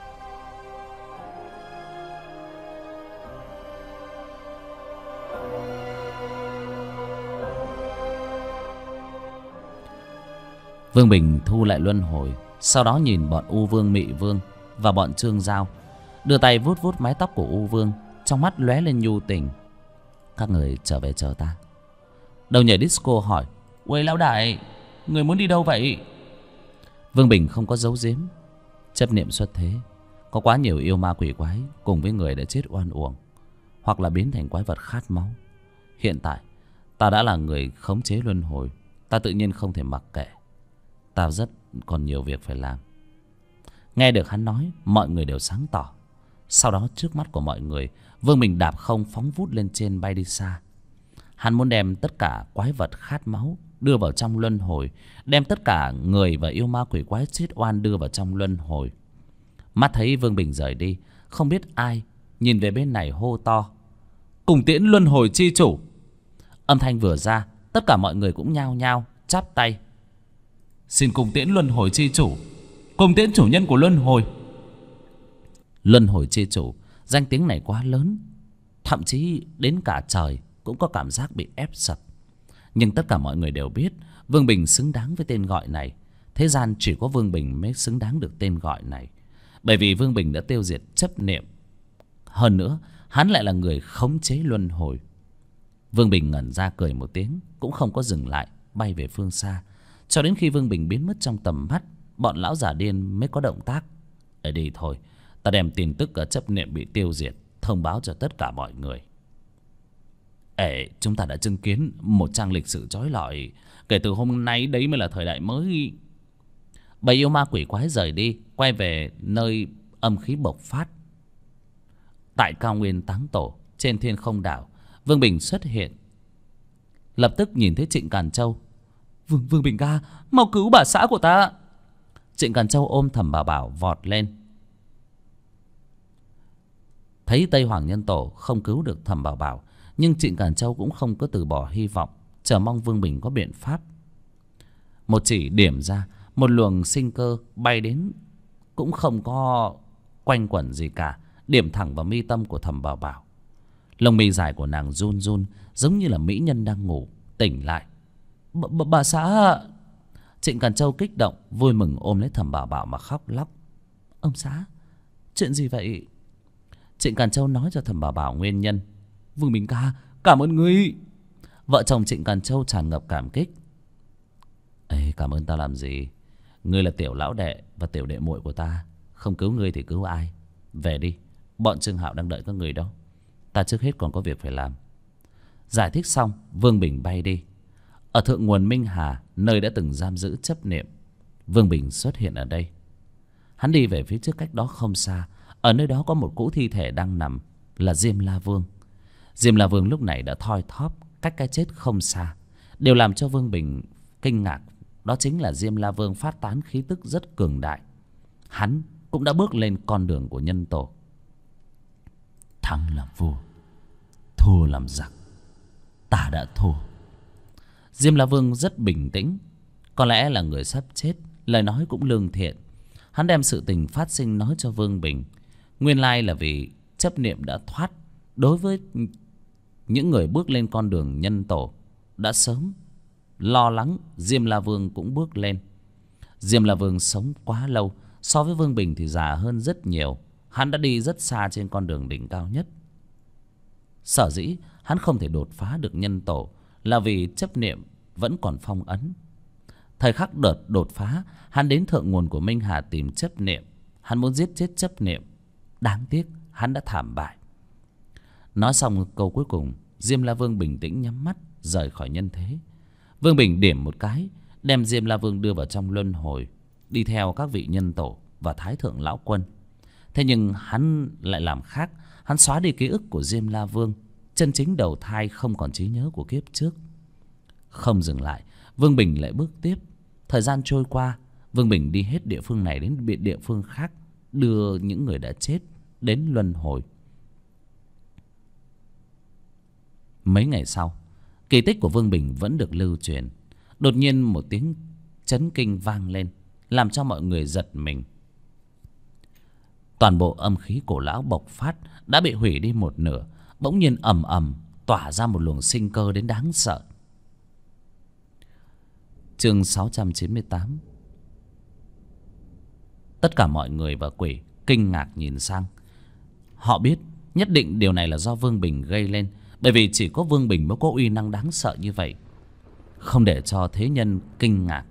Vương Bình thu lại luân hồi. Sau đó nhìn bọn U Vương, Mị Vương và bọn Trương Giao, đưa tay vuốt vuốt mái tóc của U Vương, trong mắt lóe lên nhu tình. Các người trở về chờ ta. Đầu nhảy disco hỏi. Uầy lão đại, người muốn đi đâu vậy? Vương Bình không có giấu giếm. Chấp niệm xuất thế, có quá nhiều yêu ma quỷ quái cùng với người đã chết oan uổng, hoặc là biến thành quái vật khát máu. Hiện tại ta đã là người khống chế luân hồi, ta tự nhiên không thể mặc kệ. Ta rất còn nhiều việc phải làm. Nghe được hắn nói, mọi người đều sáng tỏ. Sau đó trước mắt của mọi người, Vương Bình đạp không phóng vút lên trên bay đi xa. Hắn muốn đem tất cả quái vật khát máu đưa vào trong luân hồi, đem tất cả người và yêu ma quỷ quái chết oan đưa vào trong luân hồi. Mắt thấy Vương Bình rời đi, không biết ai nhìn về bên này hô to. Cùng tiễn luân hồi chi chủ. Âm thanh vừa ra, tất cả mọi người cũng nhao nhao chắp tay. Xin cùng tiễn luân hồi chi chủ, cùng tiễn chủ nhân của luân hồi. Luân hồi chi chủ, danh tiếng này quá lớn, thậm chí đến cả trời cũng có cảm giác bị ép sập. Nhưng tất cả mọi người đều biết Vương Bình xứng đáng với tên gọi này. Thế gian chỉ có Vương Bình mới xứng đáng được tên gọi này, bởi vì Vương Bình đã tiêu diệt chấp niệm. Hơn nữa, hắn lại là người khống chế luân hồi. Vương Bình ngẩn ra cười một tiếng, cũng không có dừng lại, bay về phương xa. Cho đến khi Vương Bình biến mất trong tầm mắt, bọn lão giả điên mới có động tác. Ở đây thôi, ta đem tin tức ở chấp niệm bị tiêu diệt thông báo cho tất cả mọi người. Chúng ta đã chứng kiến một trang lịch sử chói lọi. Kể từ hôm nay đấy mới là thời đại mới. Bầy yêu ma quỷ quái rời đi, quay về nơi âm khí bộc phát. Tại cao nguyên Táng Tổ, trên Thiên Không Đảo, Vương Bình xuất hiện. Lập tức nhìn thấy Trịnh Càn Châu. Vương Bình ca, mau cứu bà xã của ta. Trịnh Càn Châu ôm Thẩm Bảo Bảo vọt lên. Thấy Tây Hoàng Nhân Tổ không cứu được Thẩm Bảo Bảo, nhưng Trịnh Càn Châu cũng không có từ bỏ hy vọng, chờ mong Vương Bình có biện pháp. Một chỉ điểm ra, một luồng sinh cơ bay đến, cũng không có quanh quẩn gì cả, điểm thẳng vào mi tâm của Thẩm Bảo Bảo. Lông mi dài của nàng run run, giống như là mỹ nhân đang ngủ tỉnh lại. Bà xã. Trịnh Càn Châu kích động vui mừng ôm lấy Thẩm Bảo Bảo mà khóc lóc. Ông xã, chuyện gì vậy? Trịnh Càn Châu nói cho Thẩm Bảo Bảo nguyên nhân. Vương Bình ca, cảm ơn ngươi. Vợ chồng Trịnh Càn Châu tràn ngập cảm kích. Ê, cảm ơn ta làm gì? Ngươi là tiểu lão đệ và tiểu đệ muội của ta, không cứu ngươi thì cứu ai? Về đi, bọn Trương Hạo đang đợi các người đâu. Ta trước hết còn có việc phải làm. Giải thích xong, Vương Bình bay đi. Ở thượng nguồn Minh Hà, nơi đã từng giam giữ chấp niệm, Vương Bình xuất hiện ở đây. Hắn đi về phía trước cách đó không xa. Ở nơi đó có một cỗ thi thể đang nằm, là Diêm La Vương. Diêm La Vương lúc này đã thoi thóp, cách cái chết không xa. Điều làm cho Vương Bình kinh ngạc đó chính là Diêm La Vương phát tán khí tức rất cường đại. Hắn cũng đã bước lên con đường của nhân tổ. Thắng làm vua, thua làm giặc. Ta đã thua. Diêm La Vương rất bình tĩnh. Có lẽ là người sắp chết, lời nói cũng lương thiện. Hắn đem sự tình phát sinh nói cho Vương Bình. Nguyên lai là vì chấp niệm đã thoát. Đối với những người bước lên con đường nhân tổ đã sớm lo lắng, Diêm La Vương cũng bước lên. Diêm La Vương sống quá lâu, so với Vương Bình thì già hơn rất nhiều. Hắn đã đi rất xa trên con đường đỉnh cao nhất. Sở dĩ hắn không thể đột phá được nhân tổ là vì chấp niệm vẫn còn phong ấn. Thời khắc đợt đột phá, hắn đến thượng nguồn của Minh Hà tìm chấp niệm. Hắn muốn giết chết chấp niệm. Đáng tiếc hắn đã thảm bại. Nói xong câu cuối cùng, Diêm La Vương bình tĩnh nhắm mắt rời khỏi nhân thế. Vương Bình điểm một cái, đem Diêm La Vương đưa vào trong luân hồi, đi theo các vị nhân tổ và Thái Thượng Lão Quân. Thế nhưng hắn lại làm khác. Hắn xóa đi ký ức của Diêm La Vương, chân chính đầu thai không còn trí nhớ của kiếp trước. Không dừng lại, Vương Bình lại bước tiếp. Thời gian trôi qua, Vương Bình đi hết địa phương này đến địa phương khác, đưa những người đã chết đến luân hồi. Mấy ngày sau, kỳ tích của Vương Bình vẫn được lưu truyền. Đột nhiên một tiếng chấn kinh vang lên, làm cho mọi người giật mình. Toàn bộ âm khí cổ lão bộc phát đã bị hủy đi một nửa, bỗng nhiên ầm ầm tỏa ra một luồng sinh cơ đến đáng sợ. Chương 698. Tất cả mọi người và quỷ kinh ngạc nhìn sang. Họ biết nhất định điều này là do Vương Bình gây lên, bởi vì chỉ có Vương Bình mới có uy năng đáng sợ như vậy. Không để cho thế nhân kinh ngạc.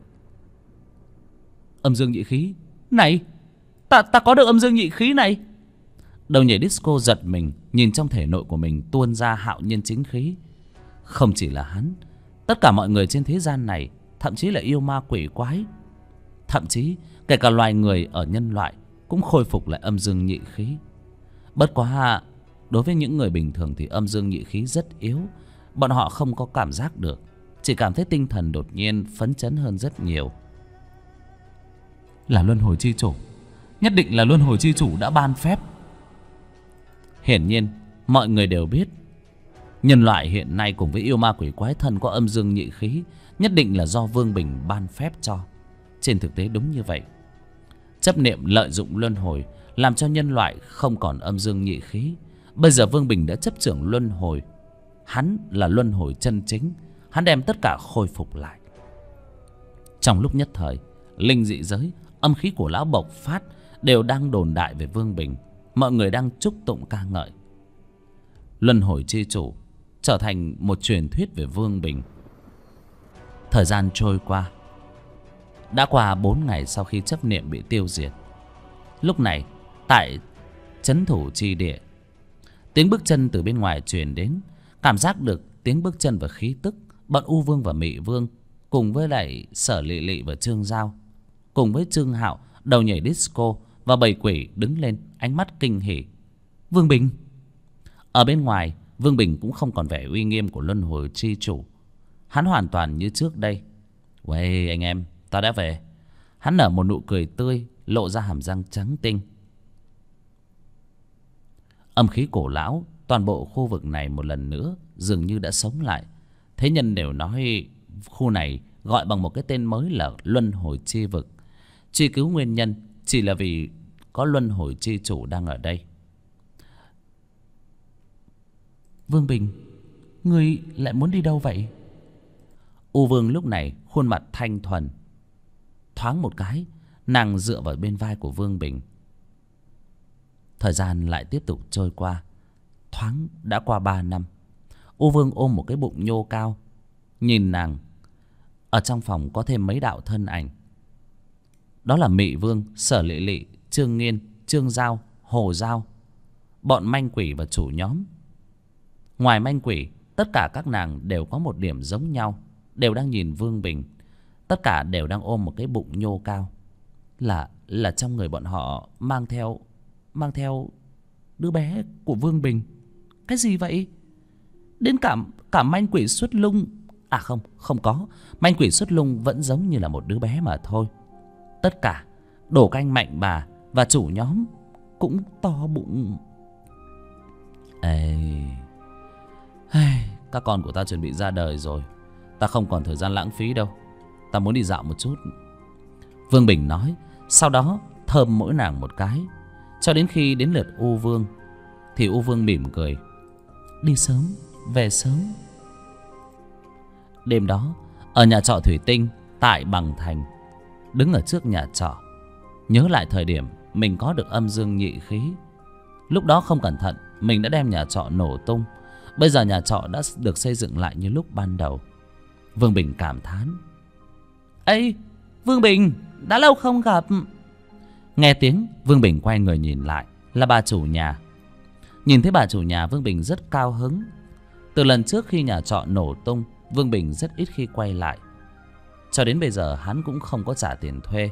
Âm dương nhị khí này, ta có được âm dương nhị khí này. Đầu nhảy disco giật mình, nhìn trong thể nội của mình tuôn ra hạo nhiên chính khí. Không chỉ là hắn, tất cả mọi người trên thế gian này, thậm chí là yêu ma quỷ quái, thậm chí kể cả loài người ở nhân loại cũng khôi phục lại âm dương nhị khí. Bất quá đối với những người bình thường thì âm dương nhị khí rất yếu. Bọn họ không có cảm giác được, chỉ cảm thấy tinh thần đột nhiên phấn chấn hơn rất nhiều. Là luân hồi chi chủ, nhất định là luân hồi chi chủ đã ban phép. Hiển nhiên mọi người đều biết, nhân loại hiện nay cùng với yêu ma quỷ quái thân có âm dương nhị khí, nhất định là do Vương Bình ban phép cho. Trên thực tế đúng như vậy. Chấp niệm lợi dụng luân hồi làm cho nhân loại không còn âm dương nhị khí. Bây giờ Vương Bình đã chấp trưởng luân hồi. Hắn là luân hồi chân chính. Hắn đem tất cả khôi phục lại. Trong lúc nhất thời, linh dị giới, âm khí của lão bộc phát đều đang đồn đại về Vương Bình. Mọi người đang chúc tụng ca ngợi. Luân hồi chi chủ trở thành một truyền thuyết về Vương Bình. Thời gian trôi qua. Đã qua 4 ngày sau khi chấp niệm bị tiêu diệt. Lúc này tại trấn thủ chi địa, tiếng bước chân từ bên ngoài truyền đến. Cảm giác được tiếng bước chân và khí tức, bọn U Vương và Mị Vương cùng với lại Sở Lị Lị và Trương Giao, cùng với Trương Hạo, đầu nhảy disco và bầy quỷ đứng lên, ánh mắt kinh hỉ. Vương Bình. Ở bên ngoài, Vương Bình cũng không còn vẻ uy nghiêm của luân hồi chi chủ. Hắn hoàn toàn như trước đây. Uầy anh em, ta đã về. Hắn nở một nụ cười tươi, lộ ra hàm răng trắng tinh. Âm khí cổ lão, toàn bộ khu vực này một lần nữa dường như đã sống lại. Thế nhân đều nói khu này gọi bằng một cái tên mới là luân hồi chi vực. Truy cứu nguyên nhân chỉ là vì có luân hồi chi chủ đang ở đây. Vương Bình, ngươi lại muốn đi đâu vậy? U Vương lúc này khuôn mặt thanh thuần, Thoáng một cái, nàng dựa vào bên vai của Vương Bình. Thời gian lại tiếp tục trôi qua. Thoáng đã qua 3 năm. U Vương ôm một cái bụng nhô cao, nhìn nàng. Ở trong phòng có thêm mấy đạo thân ảnh. Đó là Mị Vương, Sở Lệ Lệ, Trương Nghiên, Trương Giao, Hồ Giao, bọn manh quỷ và chủ nhóm. Ngoài manh quỷ, tất cả các nàng đều có một điểm giống nhau, đều đang nhìn Vương Bình. Tất cả đều đang ôm một cái bụng nhô cao. Là trong người bọn họ mang theo đứa bé của Vương Bình. Cái gì vậy? Đến cả manh quỷ xuất lung. À không có. Manh quỷ xuất lung vẫn giống như là một đứa bé mà thôi. Tất cả Đổ Canh, Mạnh Bà và chủ nhóm cũng to bụng. Ê, các con của ta chuẩn bị ra đời rồi. Ta không còn thời gian lãng phí đâu. Ta muốn đi dạo một chút. Vương Bình nói. Sau đó thơm mỗi nàng một cái. Cho đến khi đến lượt U Vương thì U Vương mỉm cười. Đi sớm, về sớm. Đêm đó, ở nhà trọ Thủy Tinh tại Bằng Thành, đứng ở trước nhà trọ, nhớ lại thời điểm mình có được âm dương nhị khí. Lúc đó không cẩn thận, mình đã đem nhà trọ nổ tung. Bây giờ nhà trọ đã được xây dựng lại như lúc ban đầu. Vương Bình cảm thán. Ê, Vương Bình, đã lâu không gặp. Nghe tiếng, Vương Bình quay người nhìn lại. Là bà chủ nhà. Nhìn thấy bà chủ nhà, Vương Bình rất cao hứng. Từ lần trước khi nhà trọ nổ tung, Vương Bình rất ít khi quay lại. Cho đến bây giờ hắn cũng không có trả tiền thuê.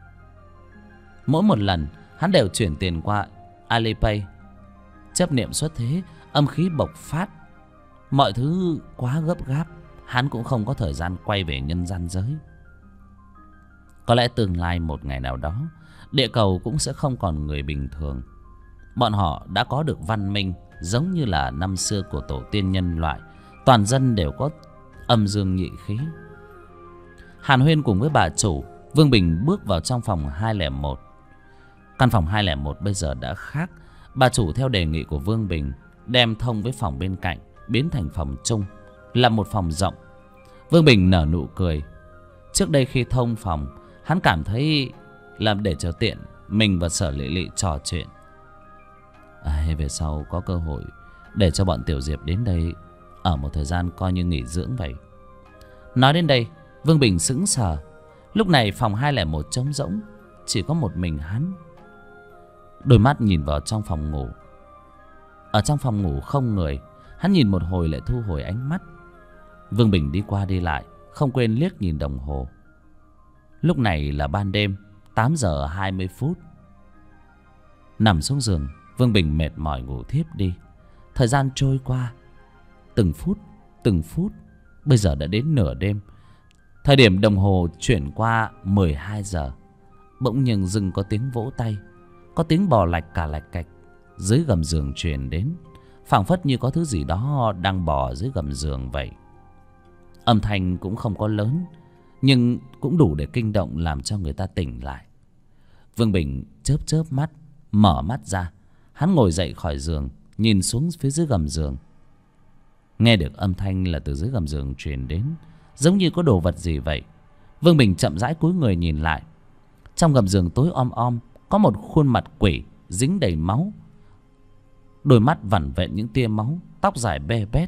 Mỗi một lần hắn đều chuyển tiền qua Alipay. Chấp niệm xuất thế, âm khí bộc phát, mọi thứ quá gấp gáp, hắn cũng không có thời gian quay về nhân gian giới. Có lẽ tương lai một ngày nào đó, địa cầu cũng sẽ không còn người bình thường. Bọn họ đã có được văn minh giống như là năm xưa của tổ tiên nhân loại. Toàn dân đều có âm dương nhị khí. Hàn huyên cùng với bà chủ, Vương Bình bước vào trong phòng 201. Căn phòng 201 bây giờ đã khác. Bà chủ theo đề nghị của Vương Bình đem thông với phòng bên cạnh, biến thành phòng chung, là một phòng rộng. Vương Bình nở nụ cười. Trước đây khi thông phòng, hắn cảm thấy làm để cho tiện mình và Sở Lệ Lệ trò chuyện. Về sau có cơ hội để cho bọn Tiểu Diệp đến đây ở một thời gian coi như nghỉ dưỡng vậy. Nói đến đây, Vương Bình sững sờ. Lúc này phòng 201 trống rỗng, chỉ có một mình hắn. Đôi mắt nhìn vào trong phòng ngủ. Ở trong phòng ngủ không người. Hắn nhìn một hồi lại thu hồi ánh mắt. Vương Bình đi qua đi lại, không quên liếc nhìn đồng hồ. Lúc này là ban đêm, 8 giờ 20 phút. Nằm xuống giường, Vương Bình mệt mỏi ngủ thiếp đi. Thời gian trôi qua từng phút. Bây giờ đã đến nửa đêm. Thời điểm đồng hồ chuyển qua 12 giờ. Bỗng nhiên dừng có tiếng vỗ tay. Có tiếng bò lạch cả lạch cạch dưới gầm giường truyền đến, phảng phất như có thứ gì đó đang bò dưới gầm giường vậy. Âm thanh cũng không có lớn, nhưng cũng đủ để kinh động, làm cho người ta tỉnh lại. Vương Bình chớp mắt, mở mắt ra. Hắn ngồi dậy khỏi giường, nhìn xuống phía dưới gầm giường. Nghe được âm thanh là từ dưới gầm giường truyền đến, giống như có đồ vật gì vậy. Vương Bình chậm rãi cúi người nhìn lại. Trong gầm giường tối om có một khuôn mặt quỷ dính đầy máu, đôi mắt vằn vện những tia máu, tóc dài be bét.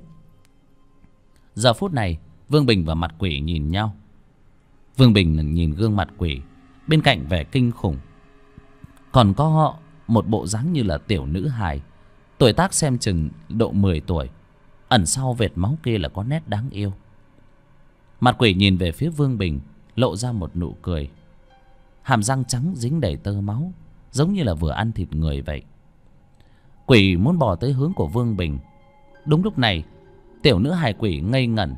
Giờ phút này, Vương Bình và mặt quỷ nhìn nhau. Vương Bình nhìn gương mặt quỷ, bên cạnh vẻ kinh khủng còn có một bộ dáng như là tiểu nữ hài, tuổi tác xem chừng độ 10 tuổi. Ẩn sau vệt máu kia là có nét đáng yêu. Mặt quỷ nhìn về phía Vương Bình, lộ ra một nụ cười. Hàm răng trắng dính đầy tơ máu, giống như là vừa ăn thịt người vậy. Quỷ muốn bò tới hướng của Vương Bình. Đúng lúc này, tiểu nữ hài quỷ ngây ngẩn.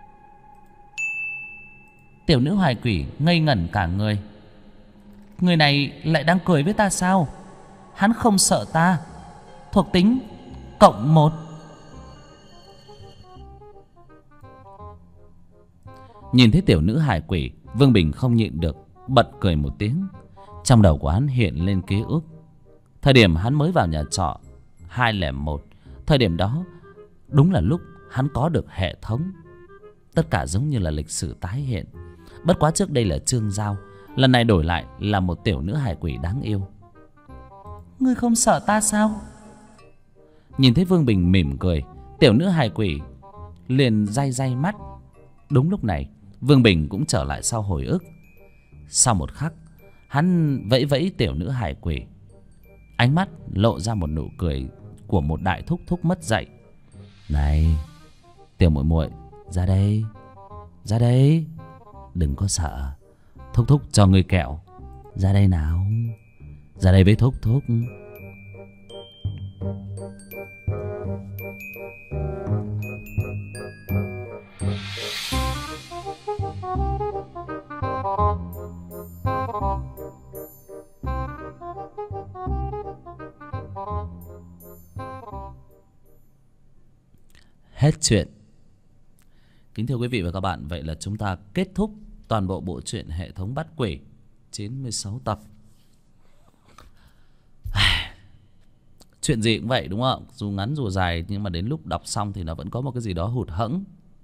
Tiểu nữ hài quỷ ngây ngẩn cả người. Người này lại đang cười với ta sao? Hắn không sợ ta. Thuộc tính +1. Nhìn thấy tiểu nữ hài quỷ, Vương Bình không nhịn được bật cười một tiếng. Trong đầu của hắn hiện lên ký ức thời điểm hắn mới vào nhà trọ 201. Thời điểm đó đúng là lúc hắn có được hệ thống. Tất cả giống như là lịch sử tái hiện. Bất quá trước đây là Trương Giao Lần này đổi lại là một tiểu nữ hài quỷ đáng yêu. Ngươi không sợ ta sao? Nhìn thấy Vương Bình mỉm cười, tiểu nữ hài quỷ liền day day mắt. Đúng lúc này Vương Bình cũng trở lại sau hồi ức. Sau một khắc, hắn vẫy vẫy tiểu nữ hài quỷ, ánh mắt lộ ra một nụ cười của một đại thúc thúc mất dạy. Này, tiểu muội muội, ra đây, ra đây, đừng có sợ, thúc thúc cho ngươi kẹo. Ra đây nào, ra đây với thúc thúc. Hết chuyện. Kính thưa quý vị và các bạn, vậy là chúng ta kết thúc toàn bộ bộ truyện Hệ thống bắt quỷ 96 tập. Chuyện gì cũng vậy đúng không? Dù ngắn dù dài nhưng mà đến lúc đọc xong thì nó vẫn có một cái gì đó hụt hẫng.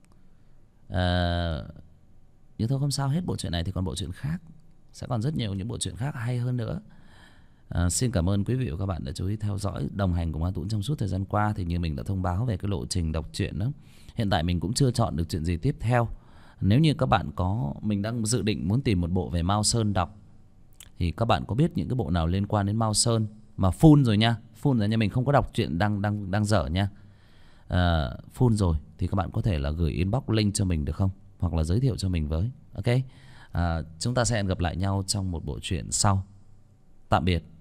Nhưng thôi không sao, hết bộ truyện này thì còn bộ truyện khác. Sẽ còn rất nhiều những bộ truyện khác hay hơn nữa. Xin cảm ơn quý vị và các bạn đã chú ý theo dõi, đồng hành cùng A Tũng trong suốt thời gian qua. Thì như mình đã thông báo về cái lộ trình đọc truyện đó, hiện tại mình cũng chưa chọn được chuyện gì tiếp theo. Nếu như các bạn có, mình đang dự định muốn tìm một bộ về Mao Sơn đọc, thì các bạn có biết những cái bộ nào liên quan đến Mao Sơn mà full rồi nha, full rồi nha, mình không có đọc truyện đang dở nha. Full rồi thì các bạn có thể là gửi inbox link cho mình được không, hoặc là giới thiệu cho mình với. Ok, chúng ta sẽ hẹn gặp lại nhau trong một bộ truyện sau. Tạm biệt.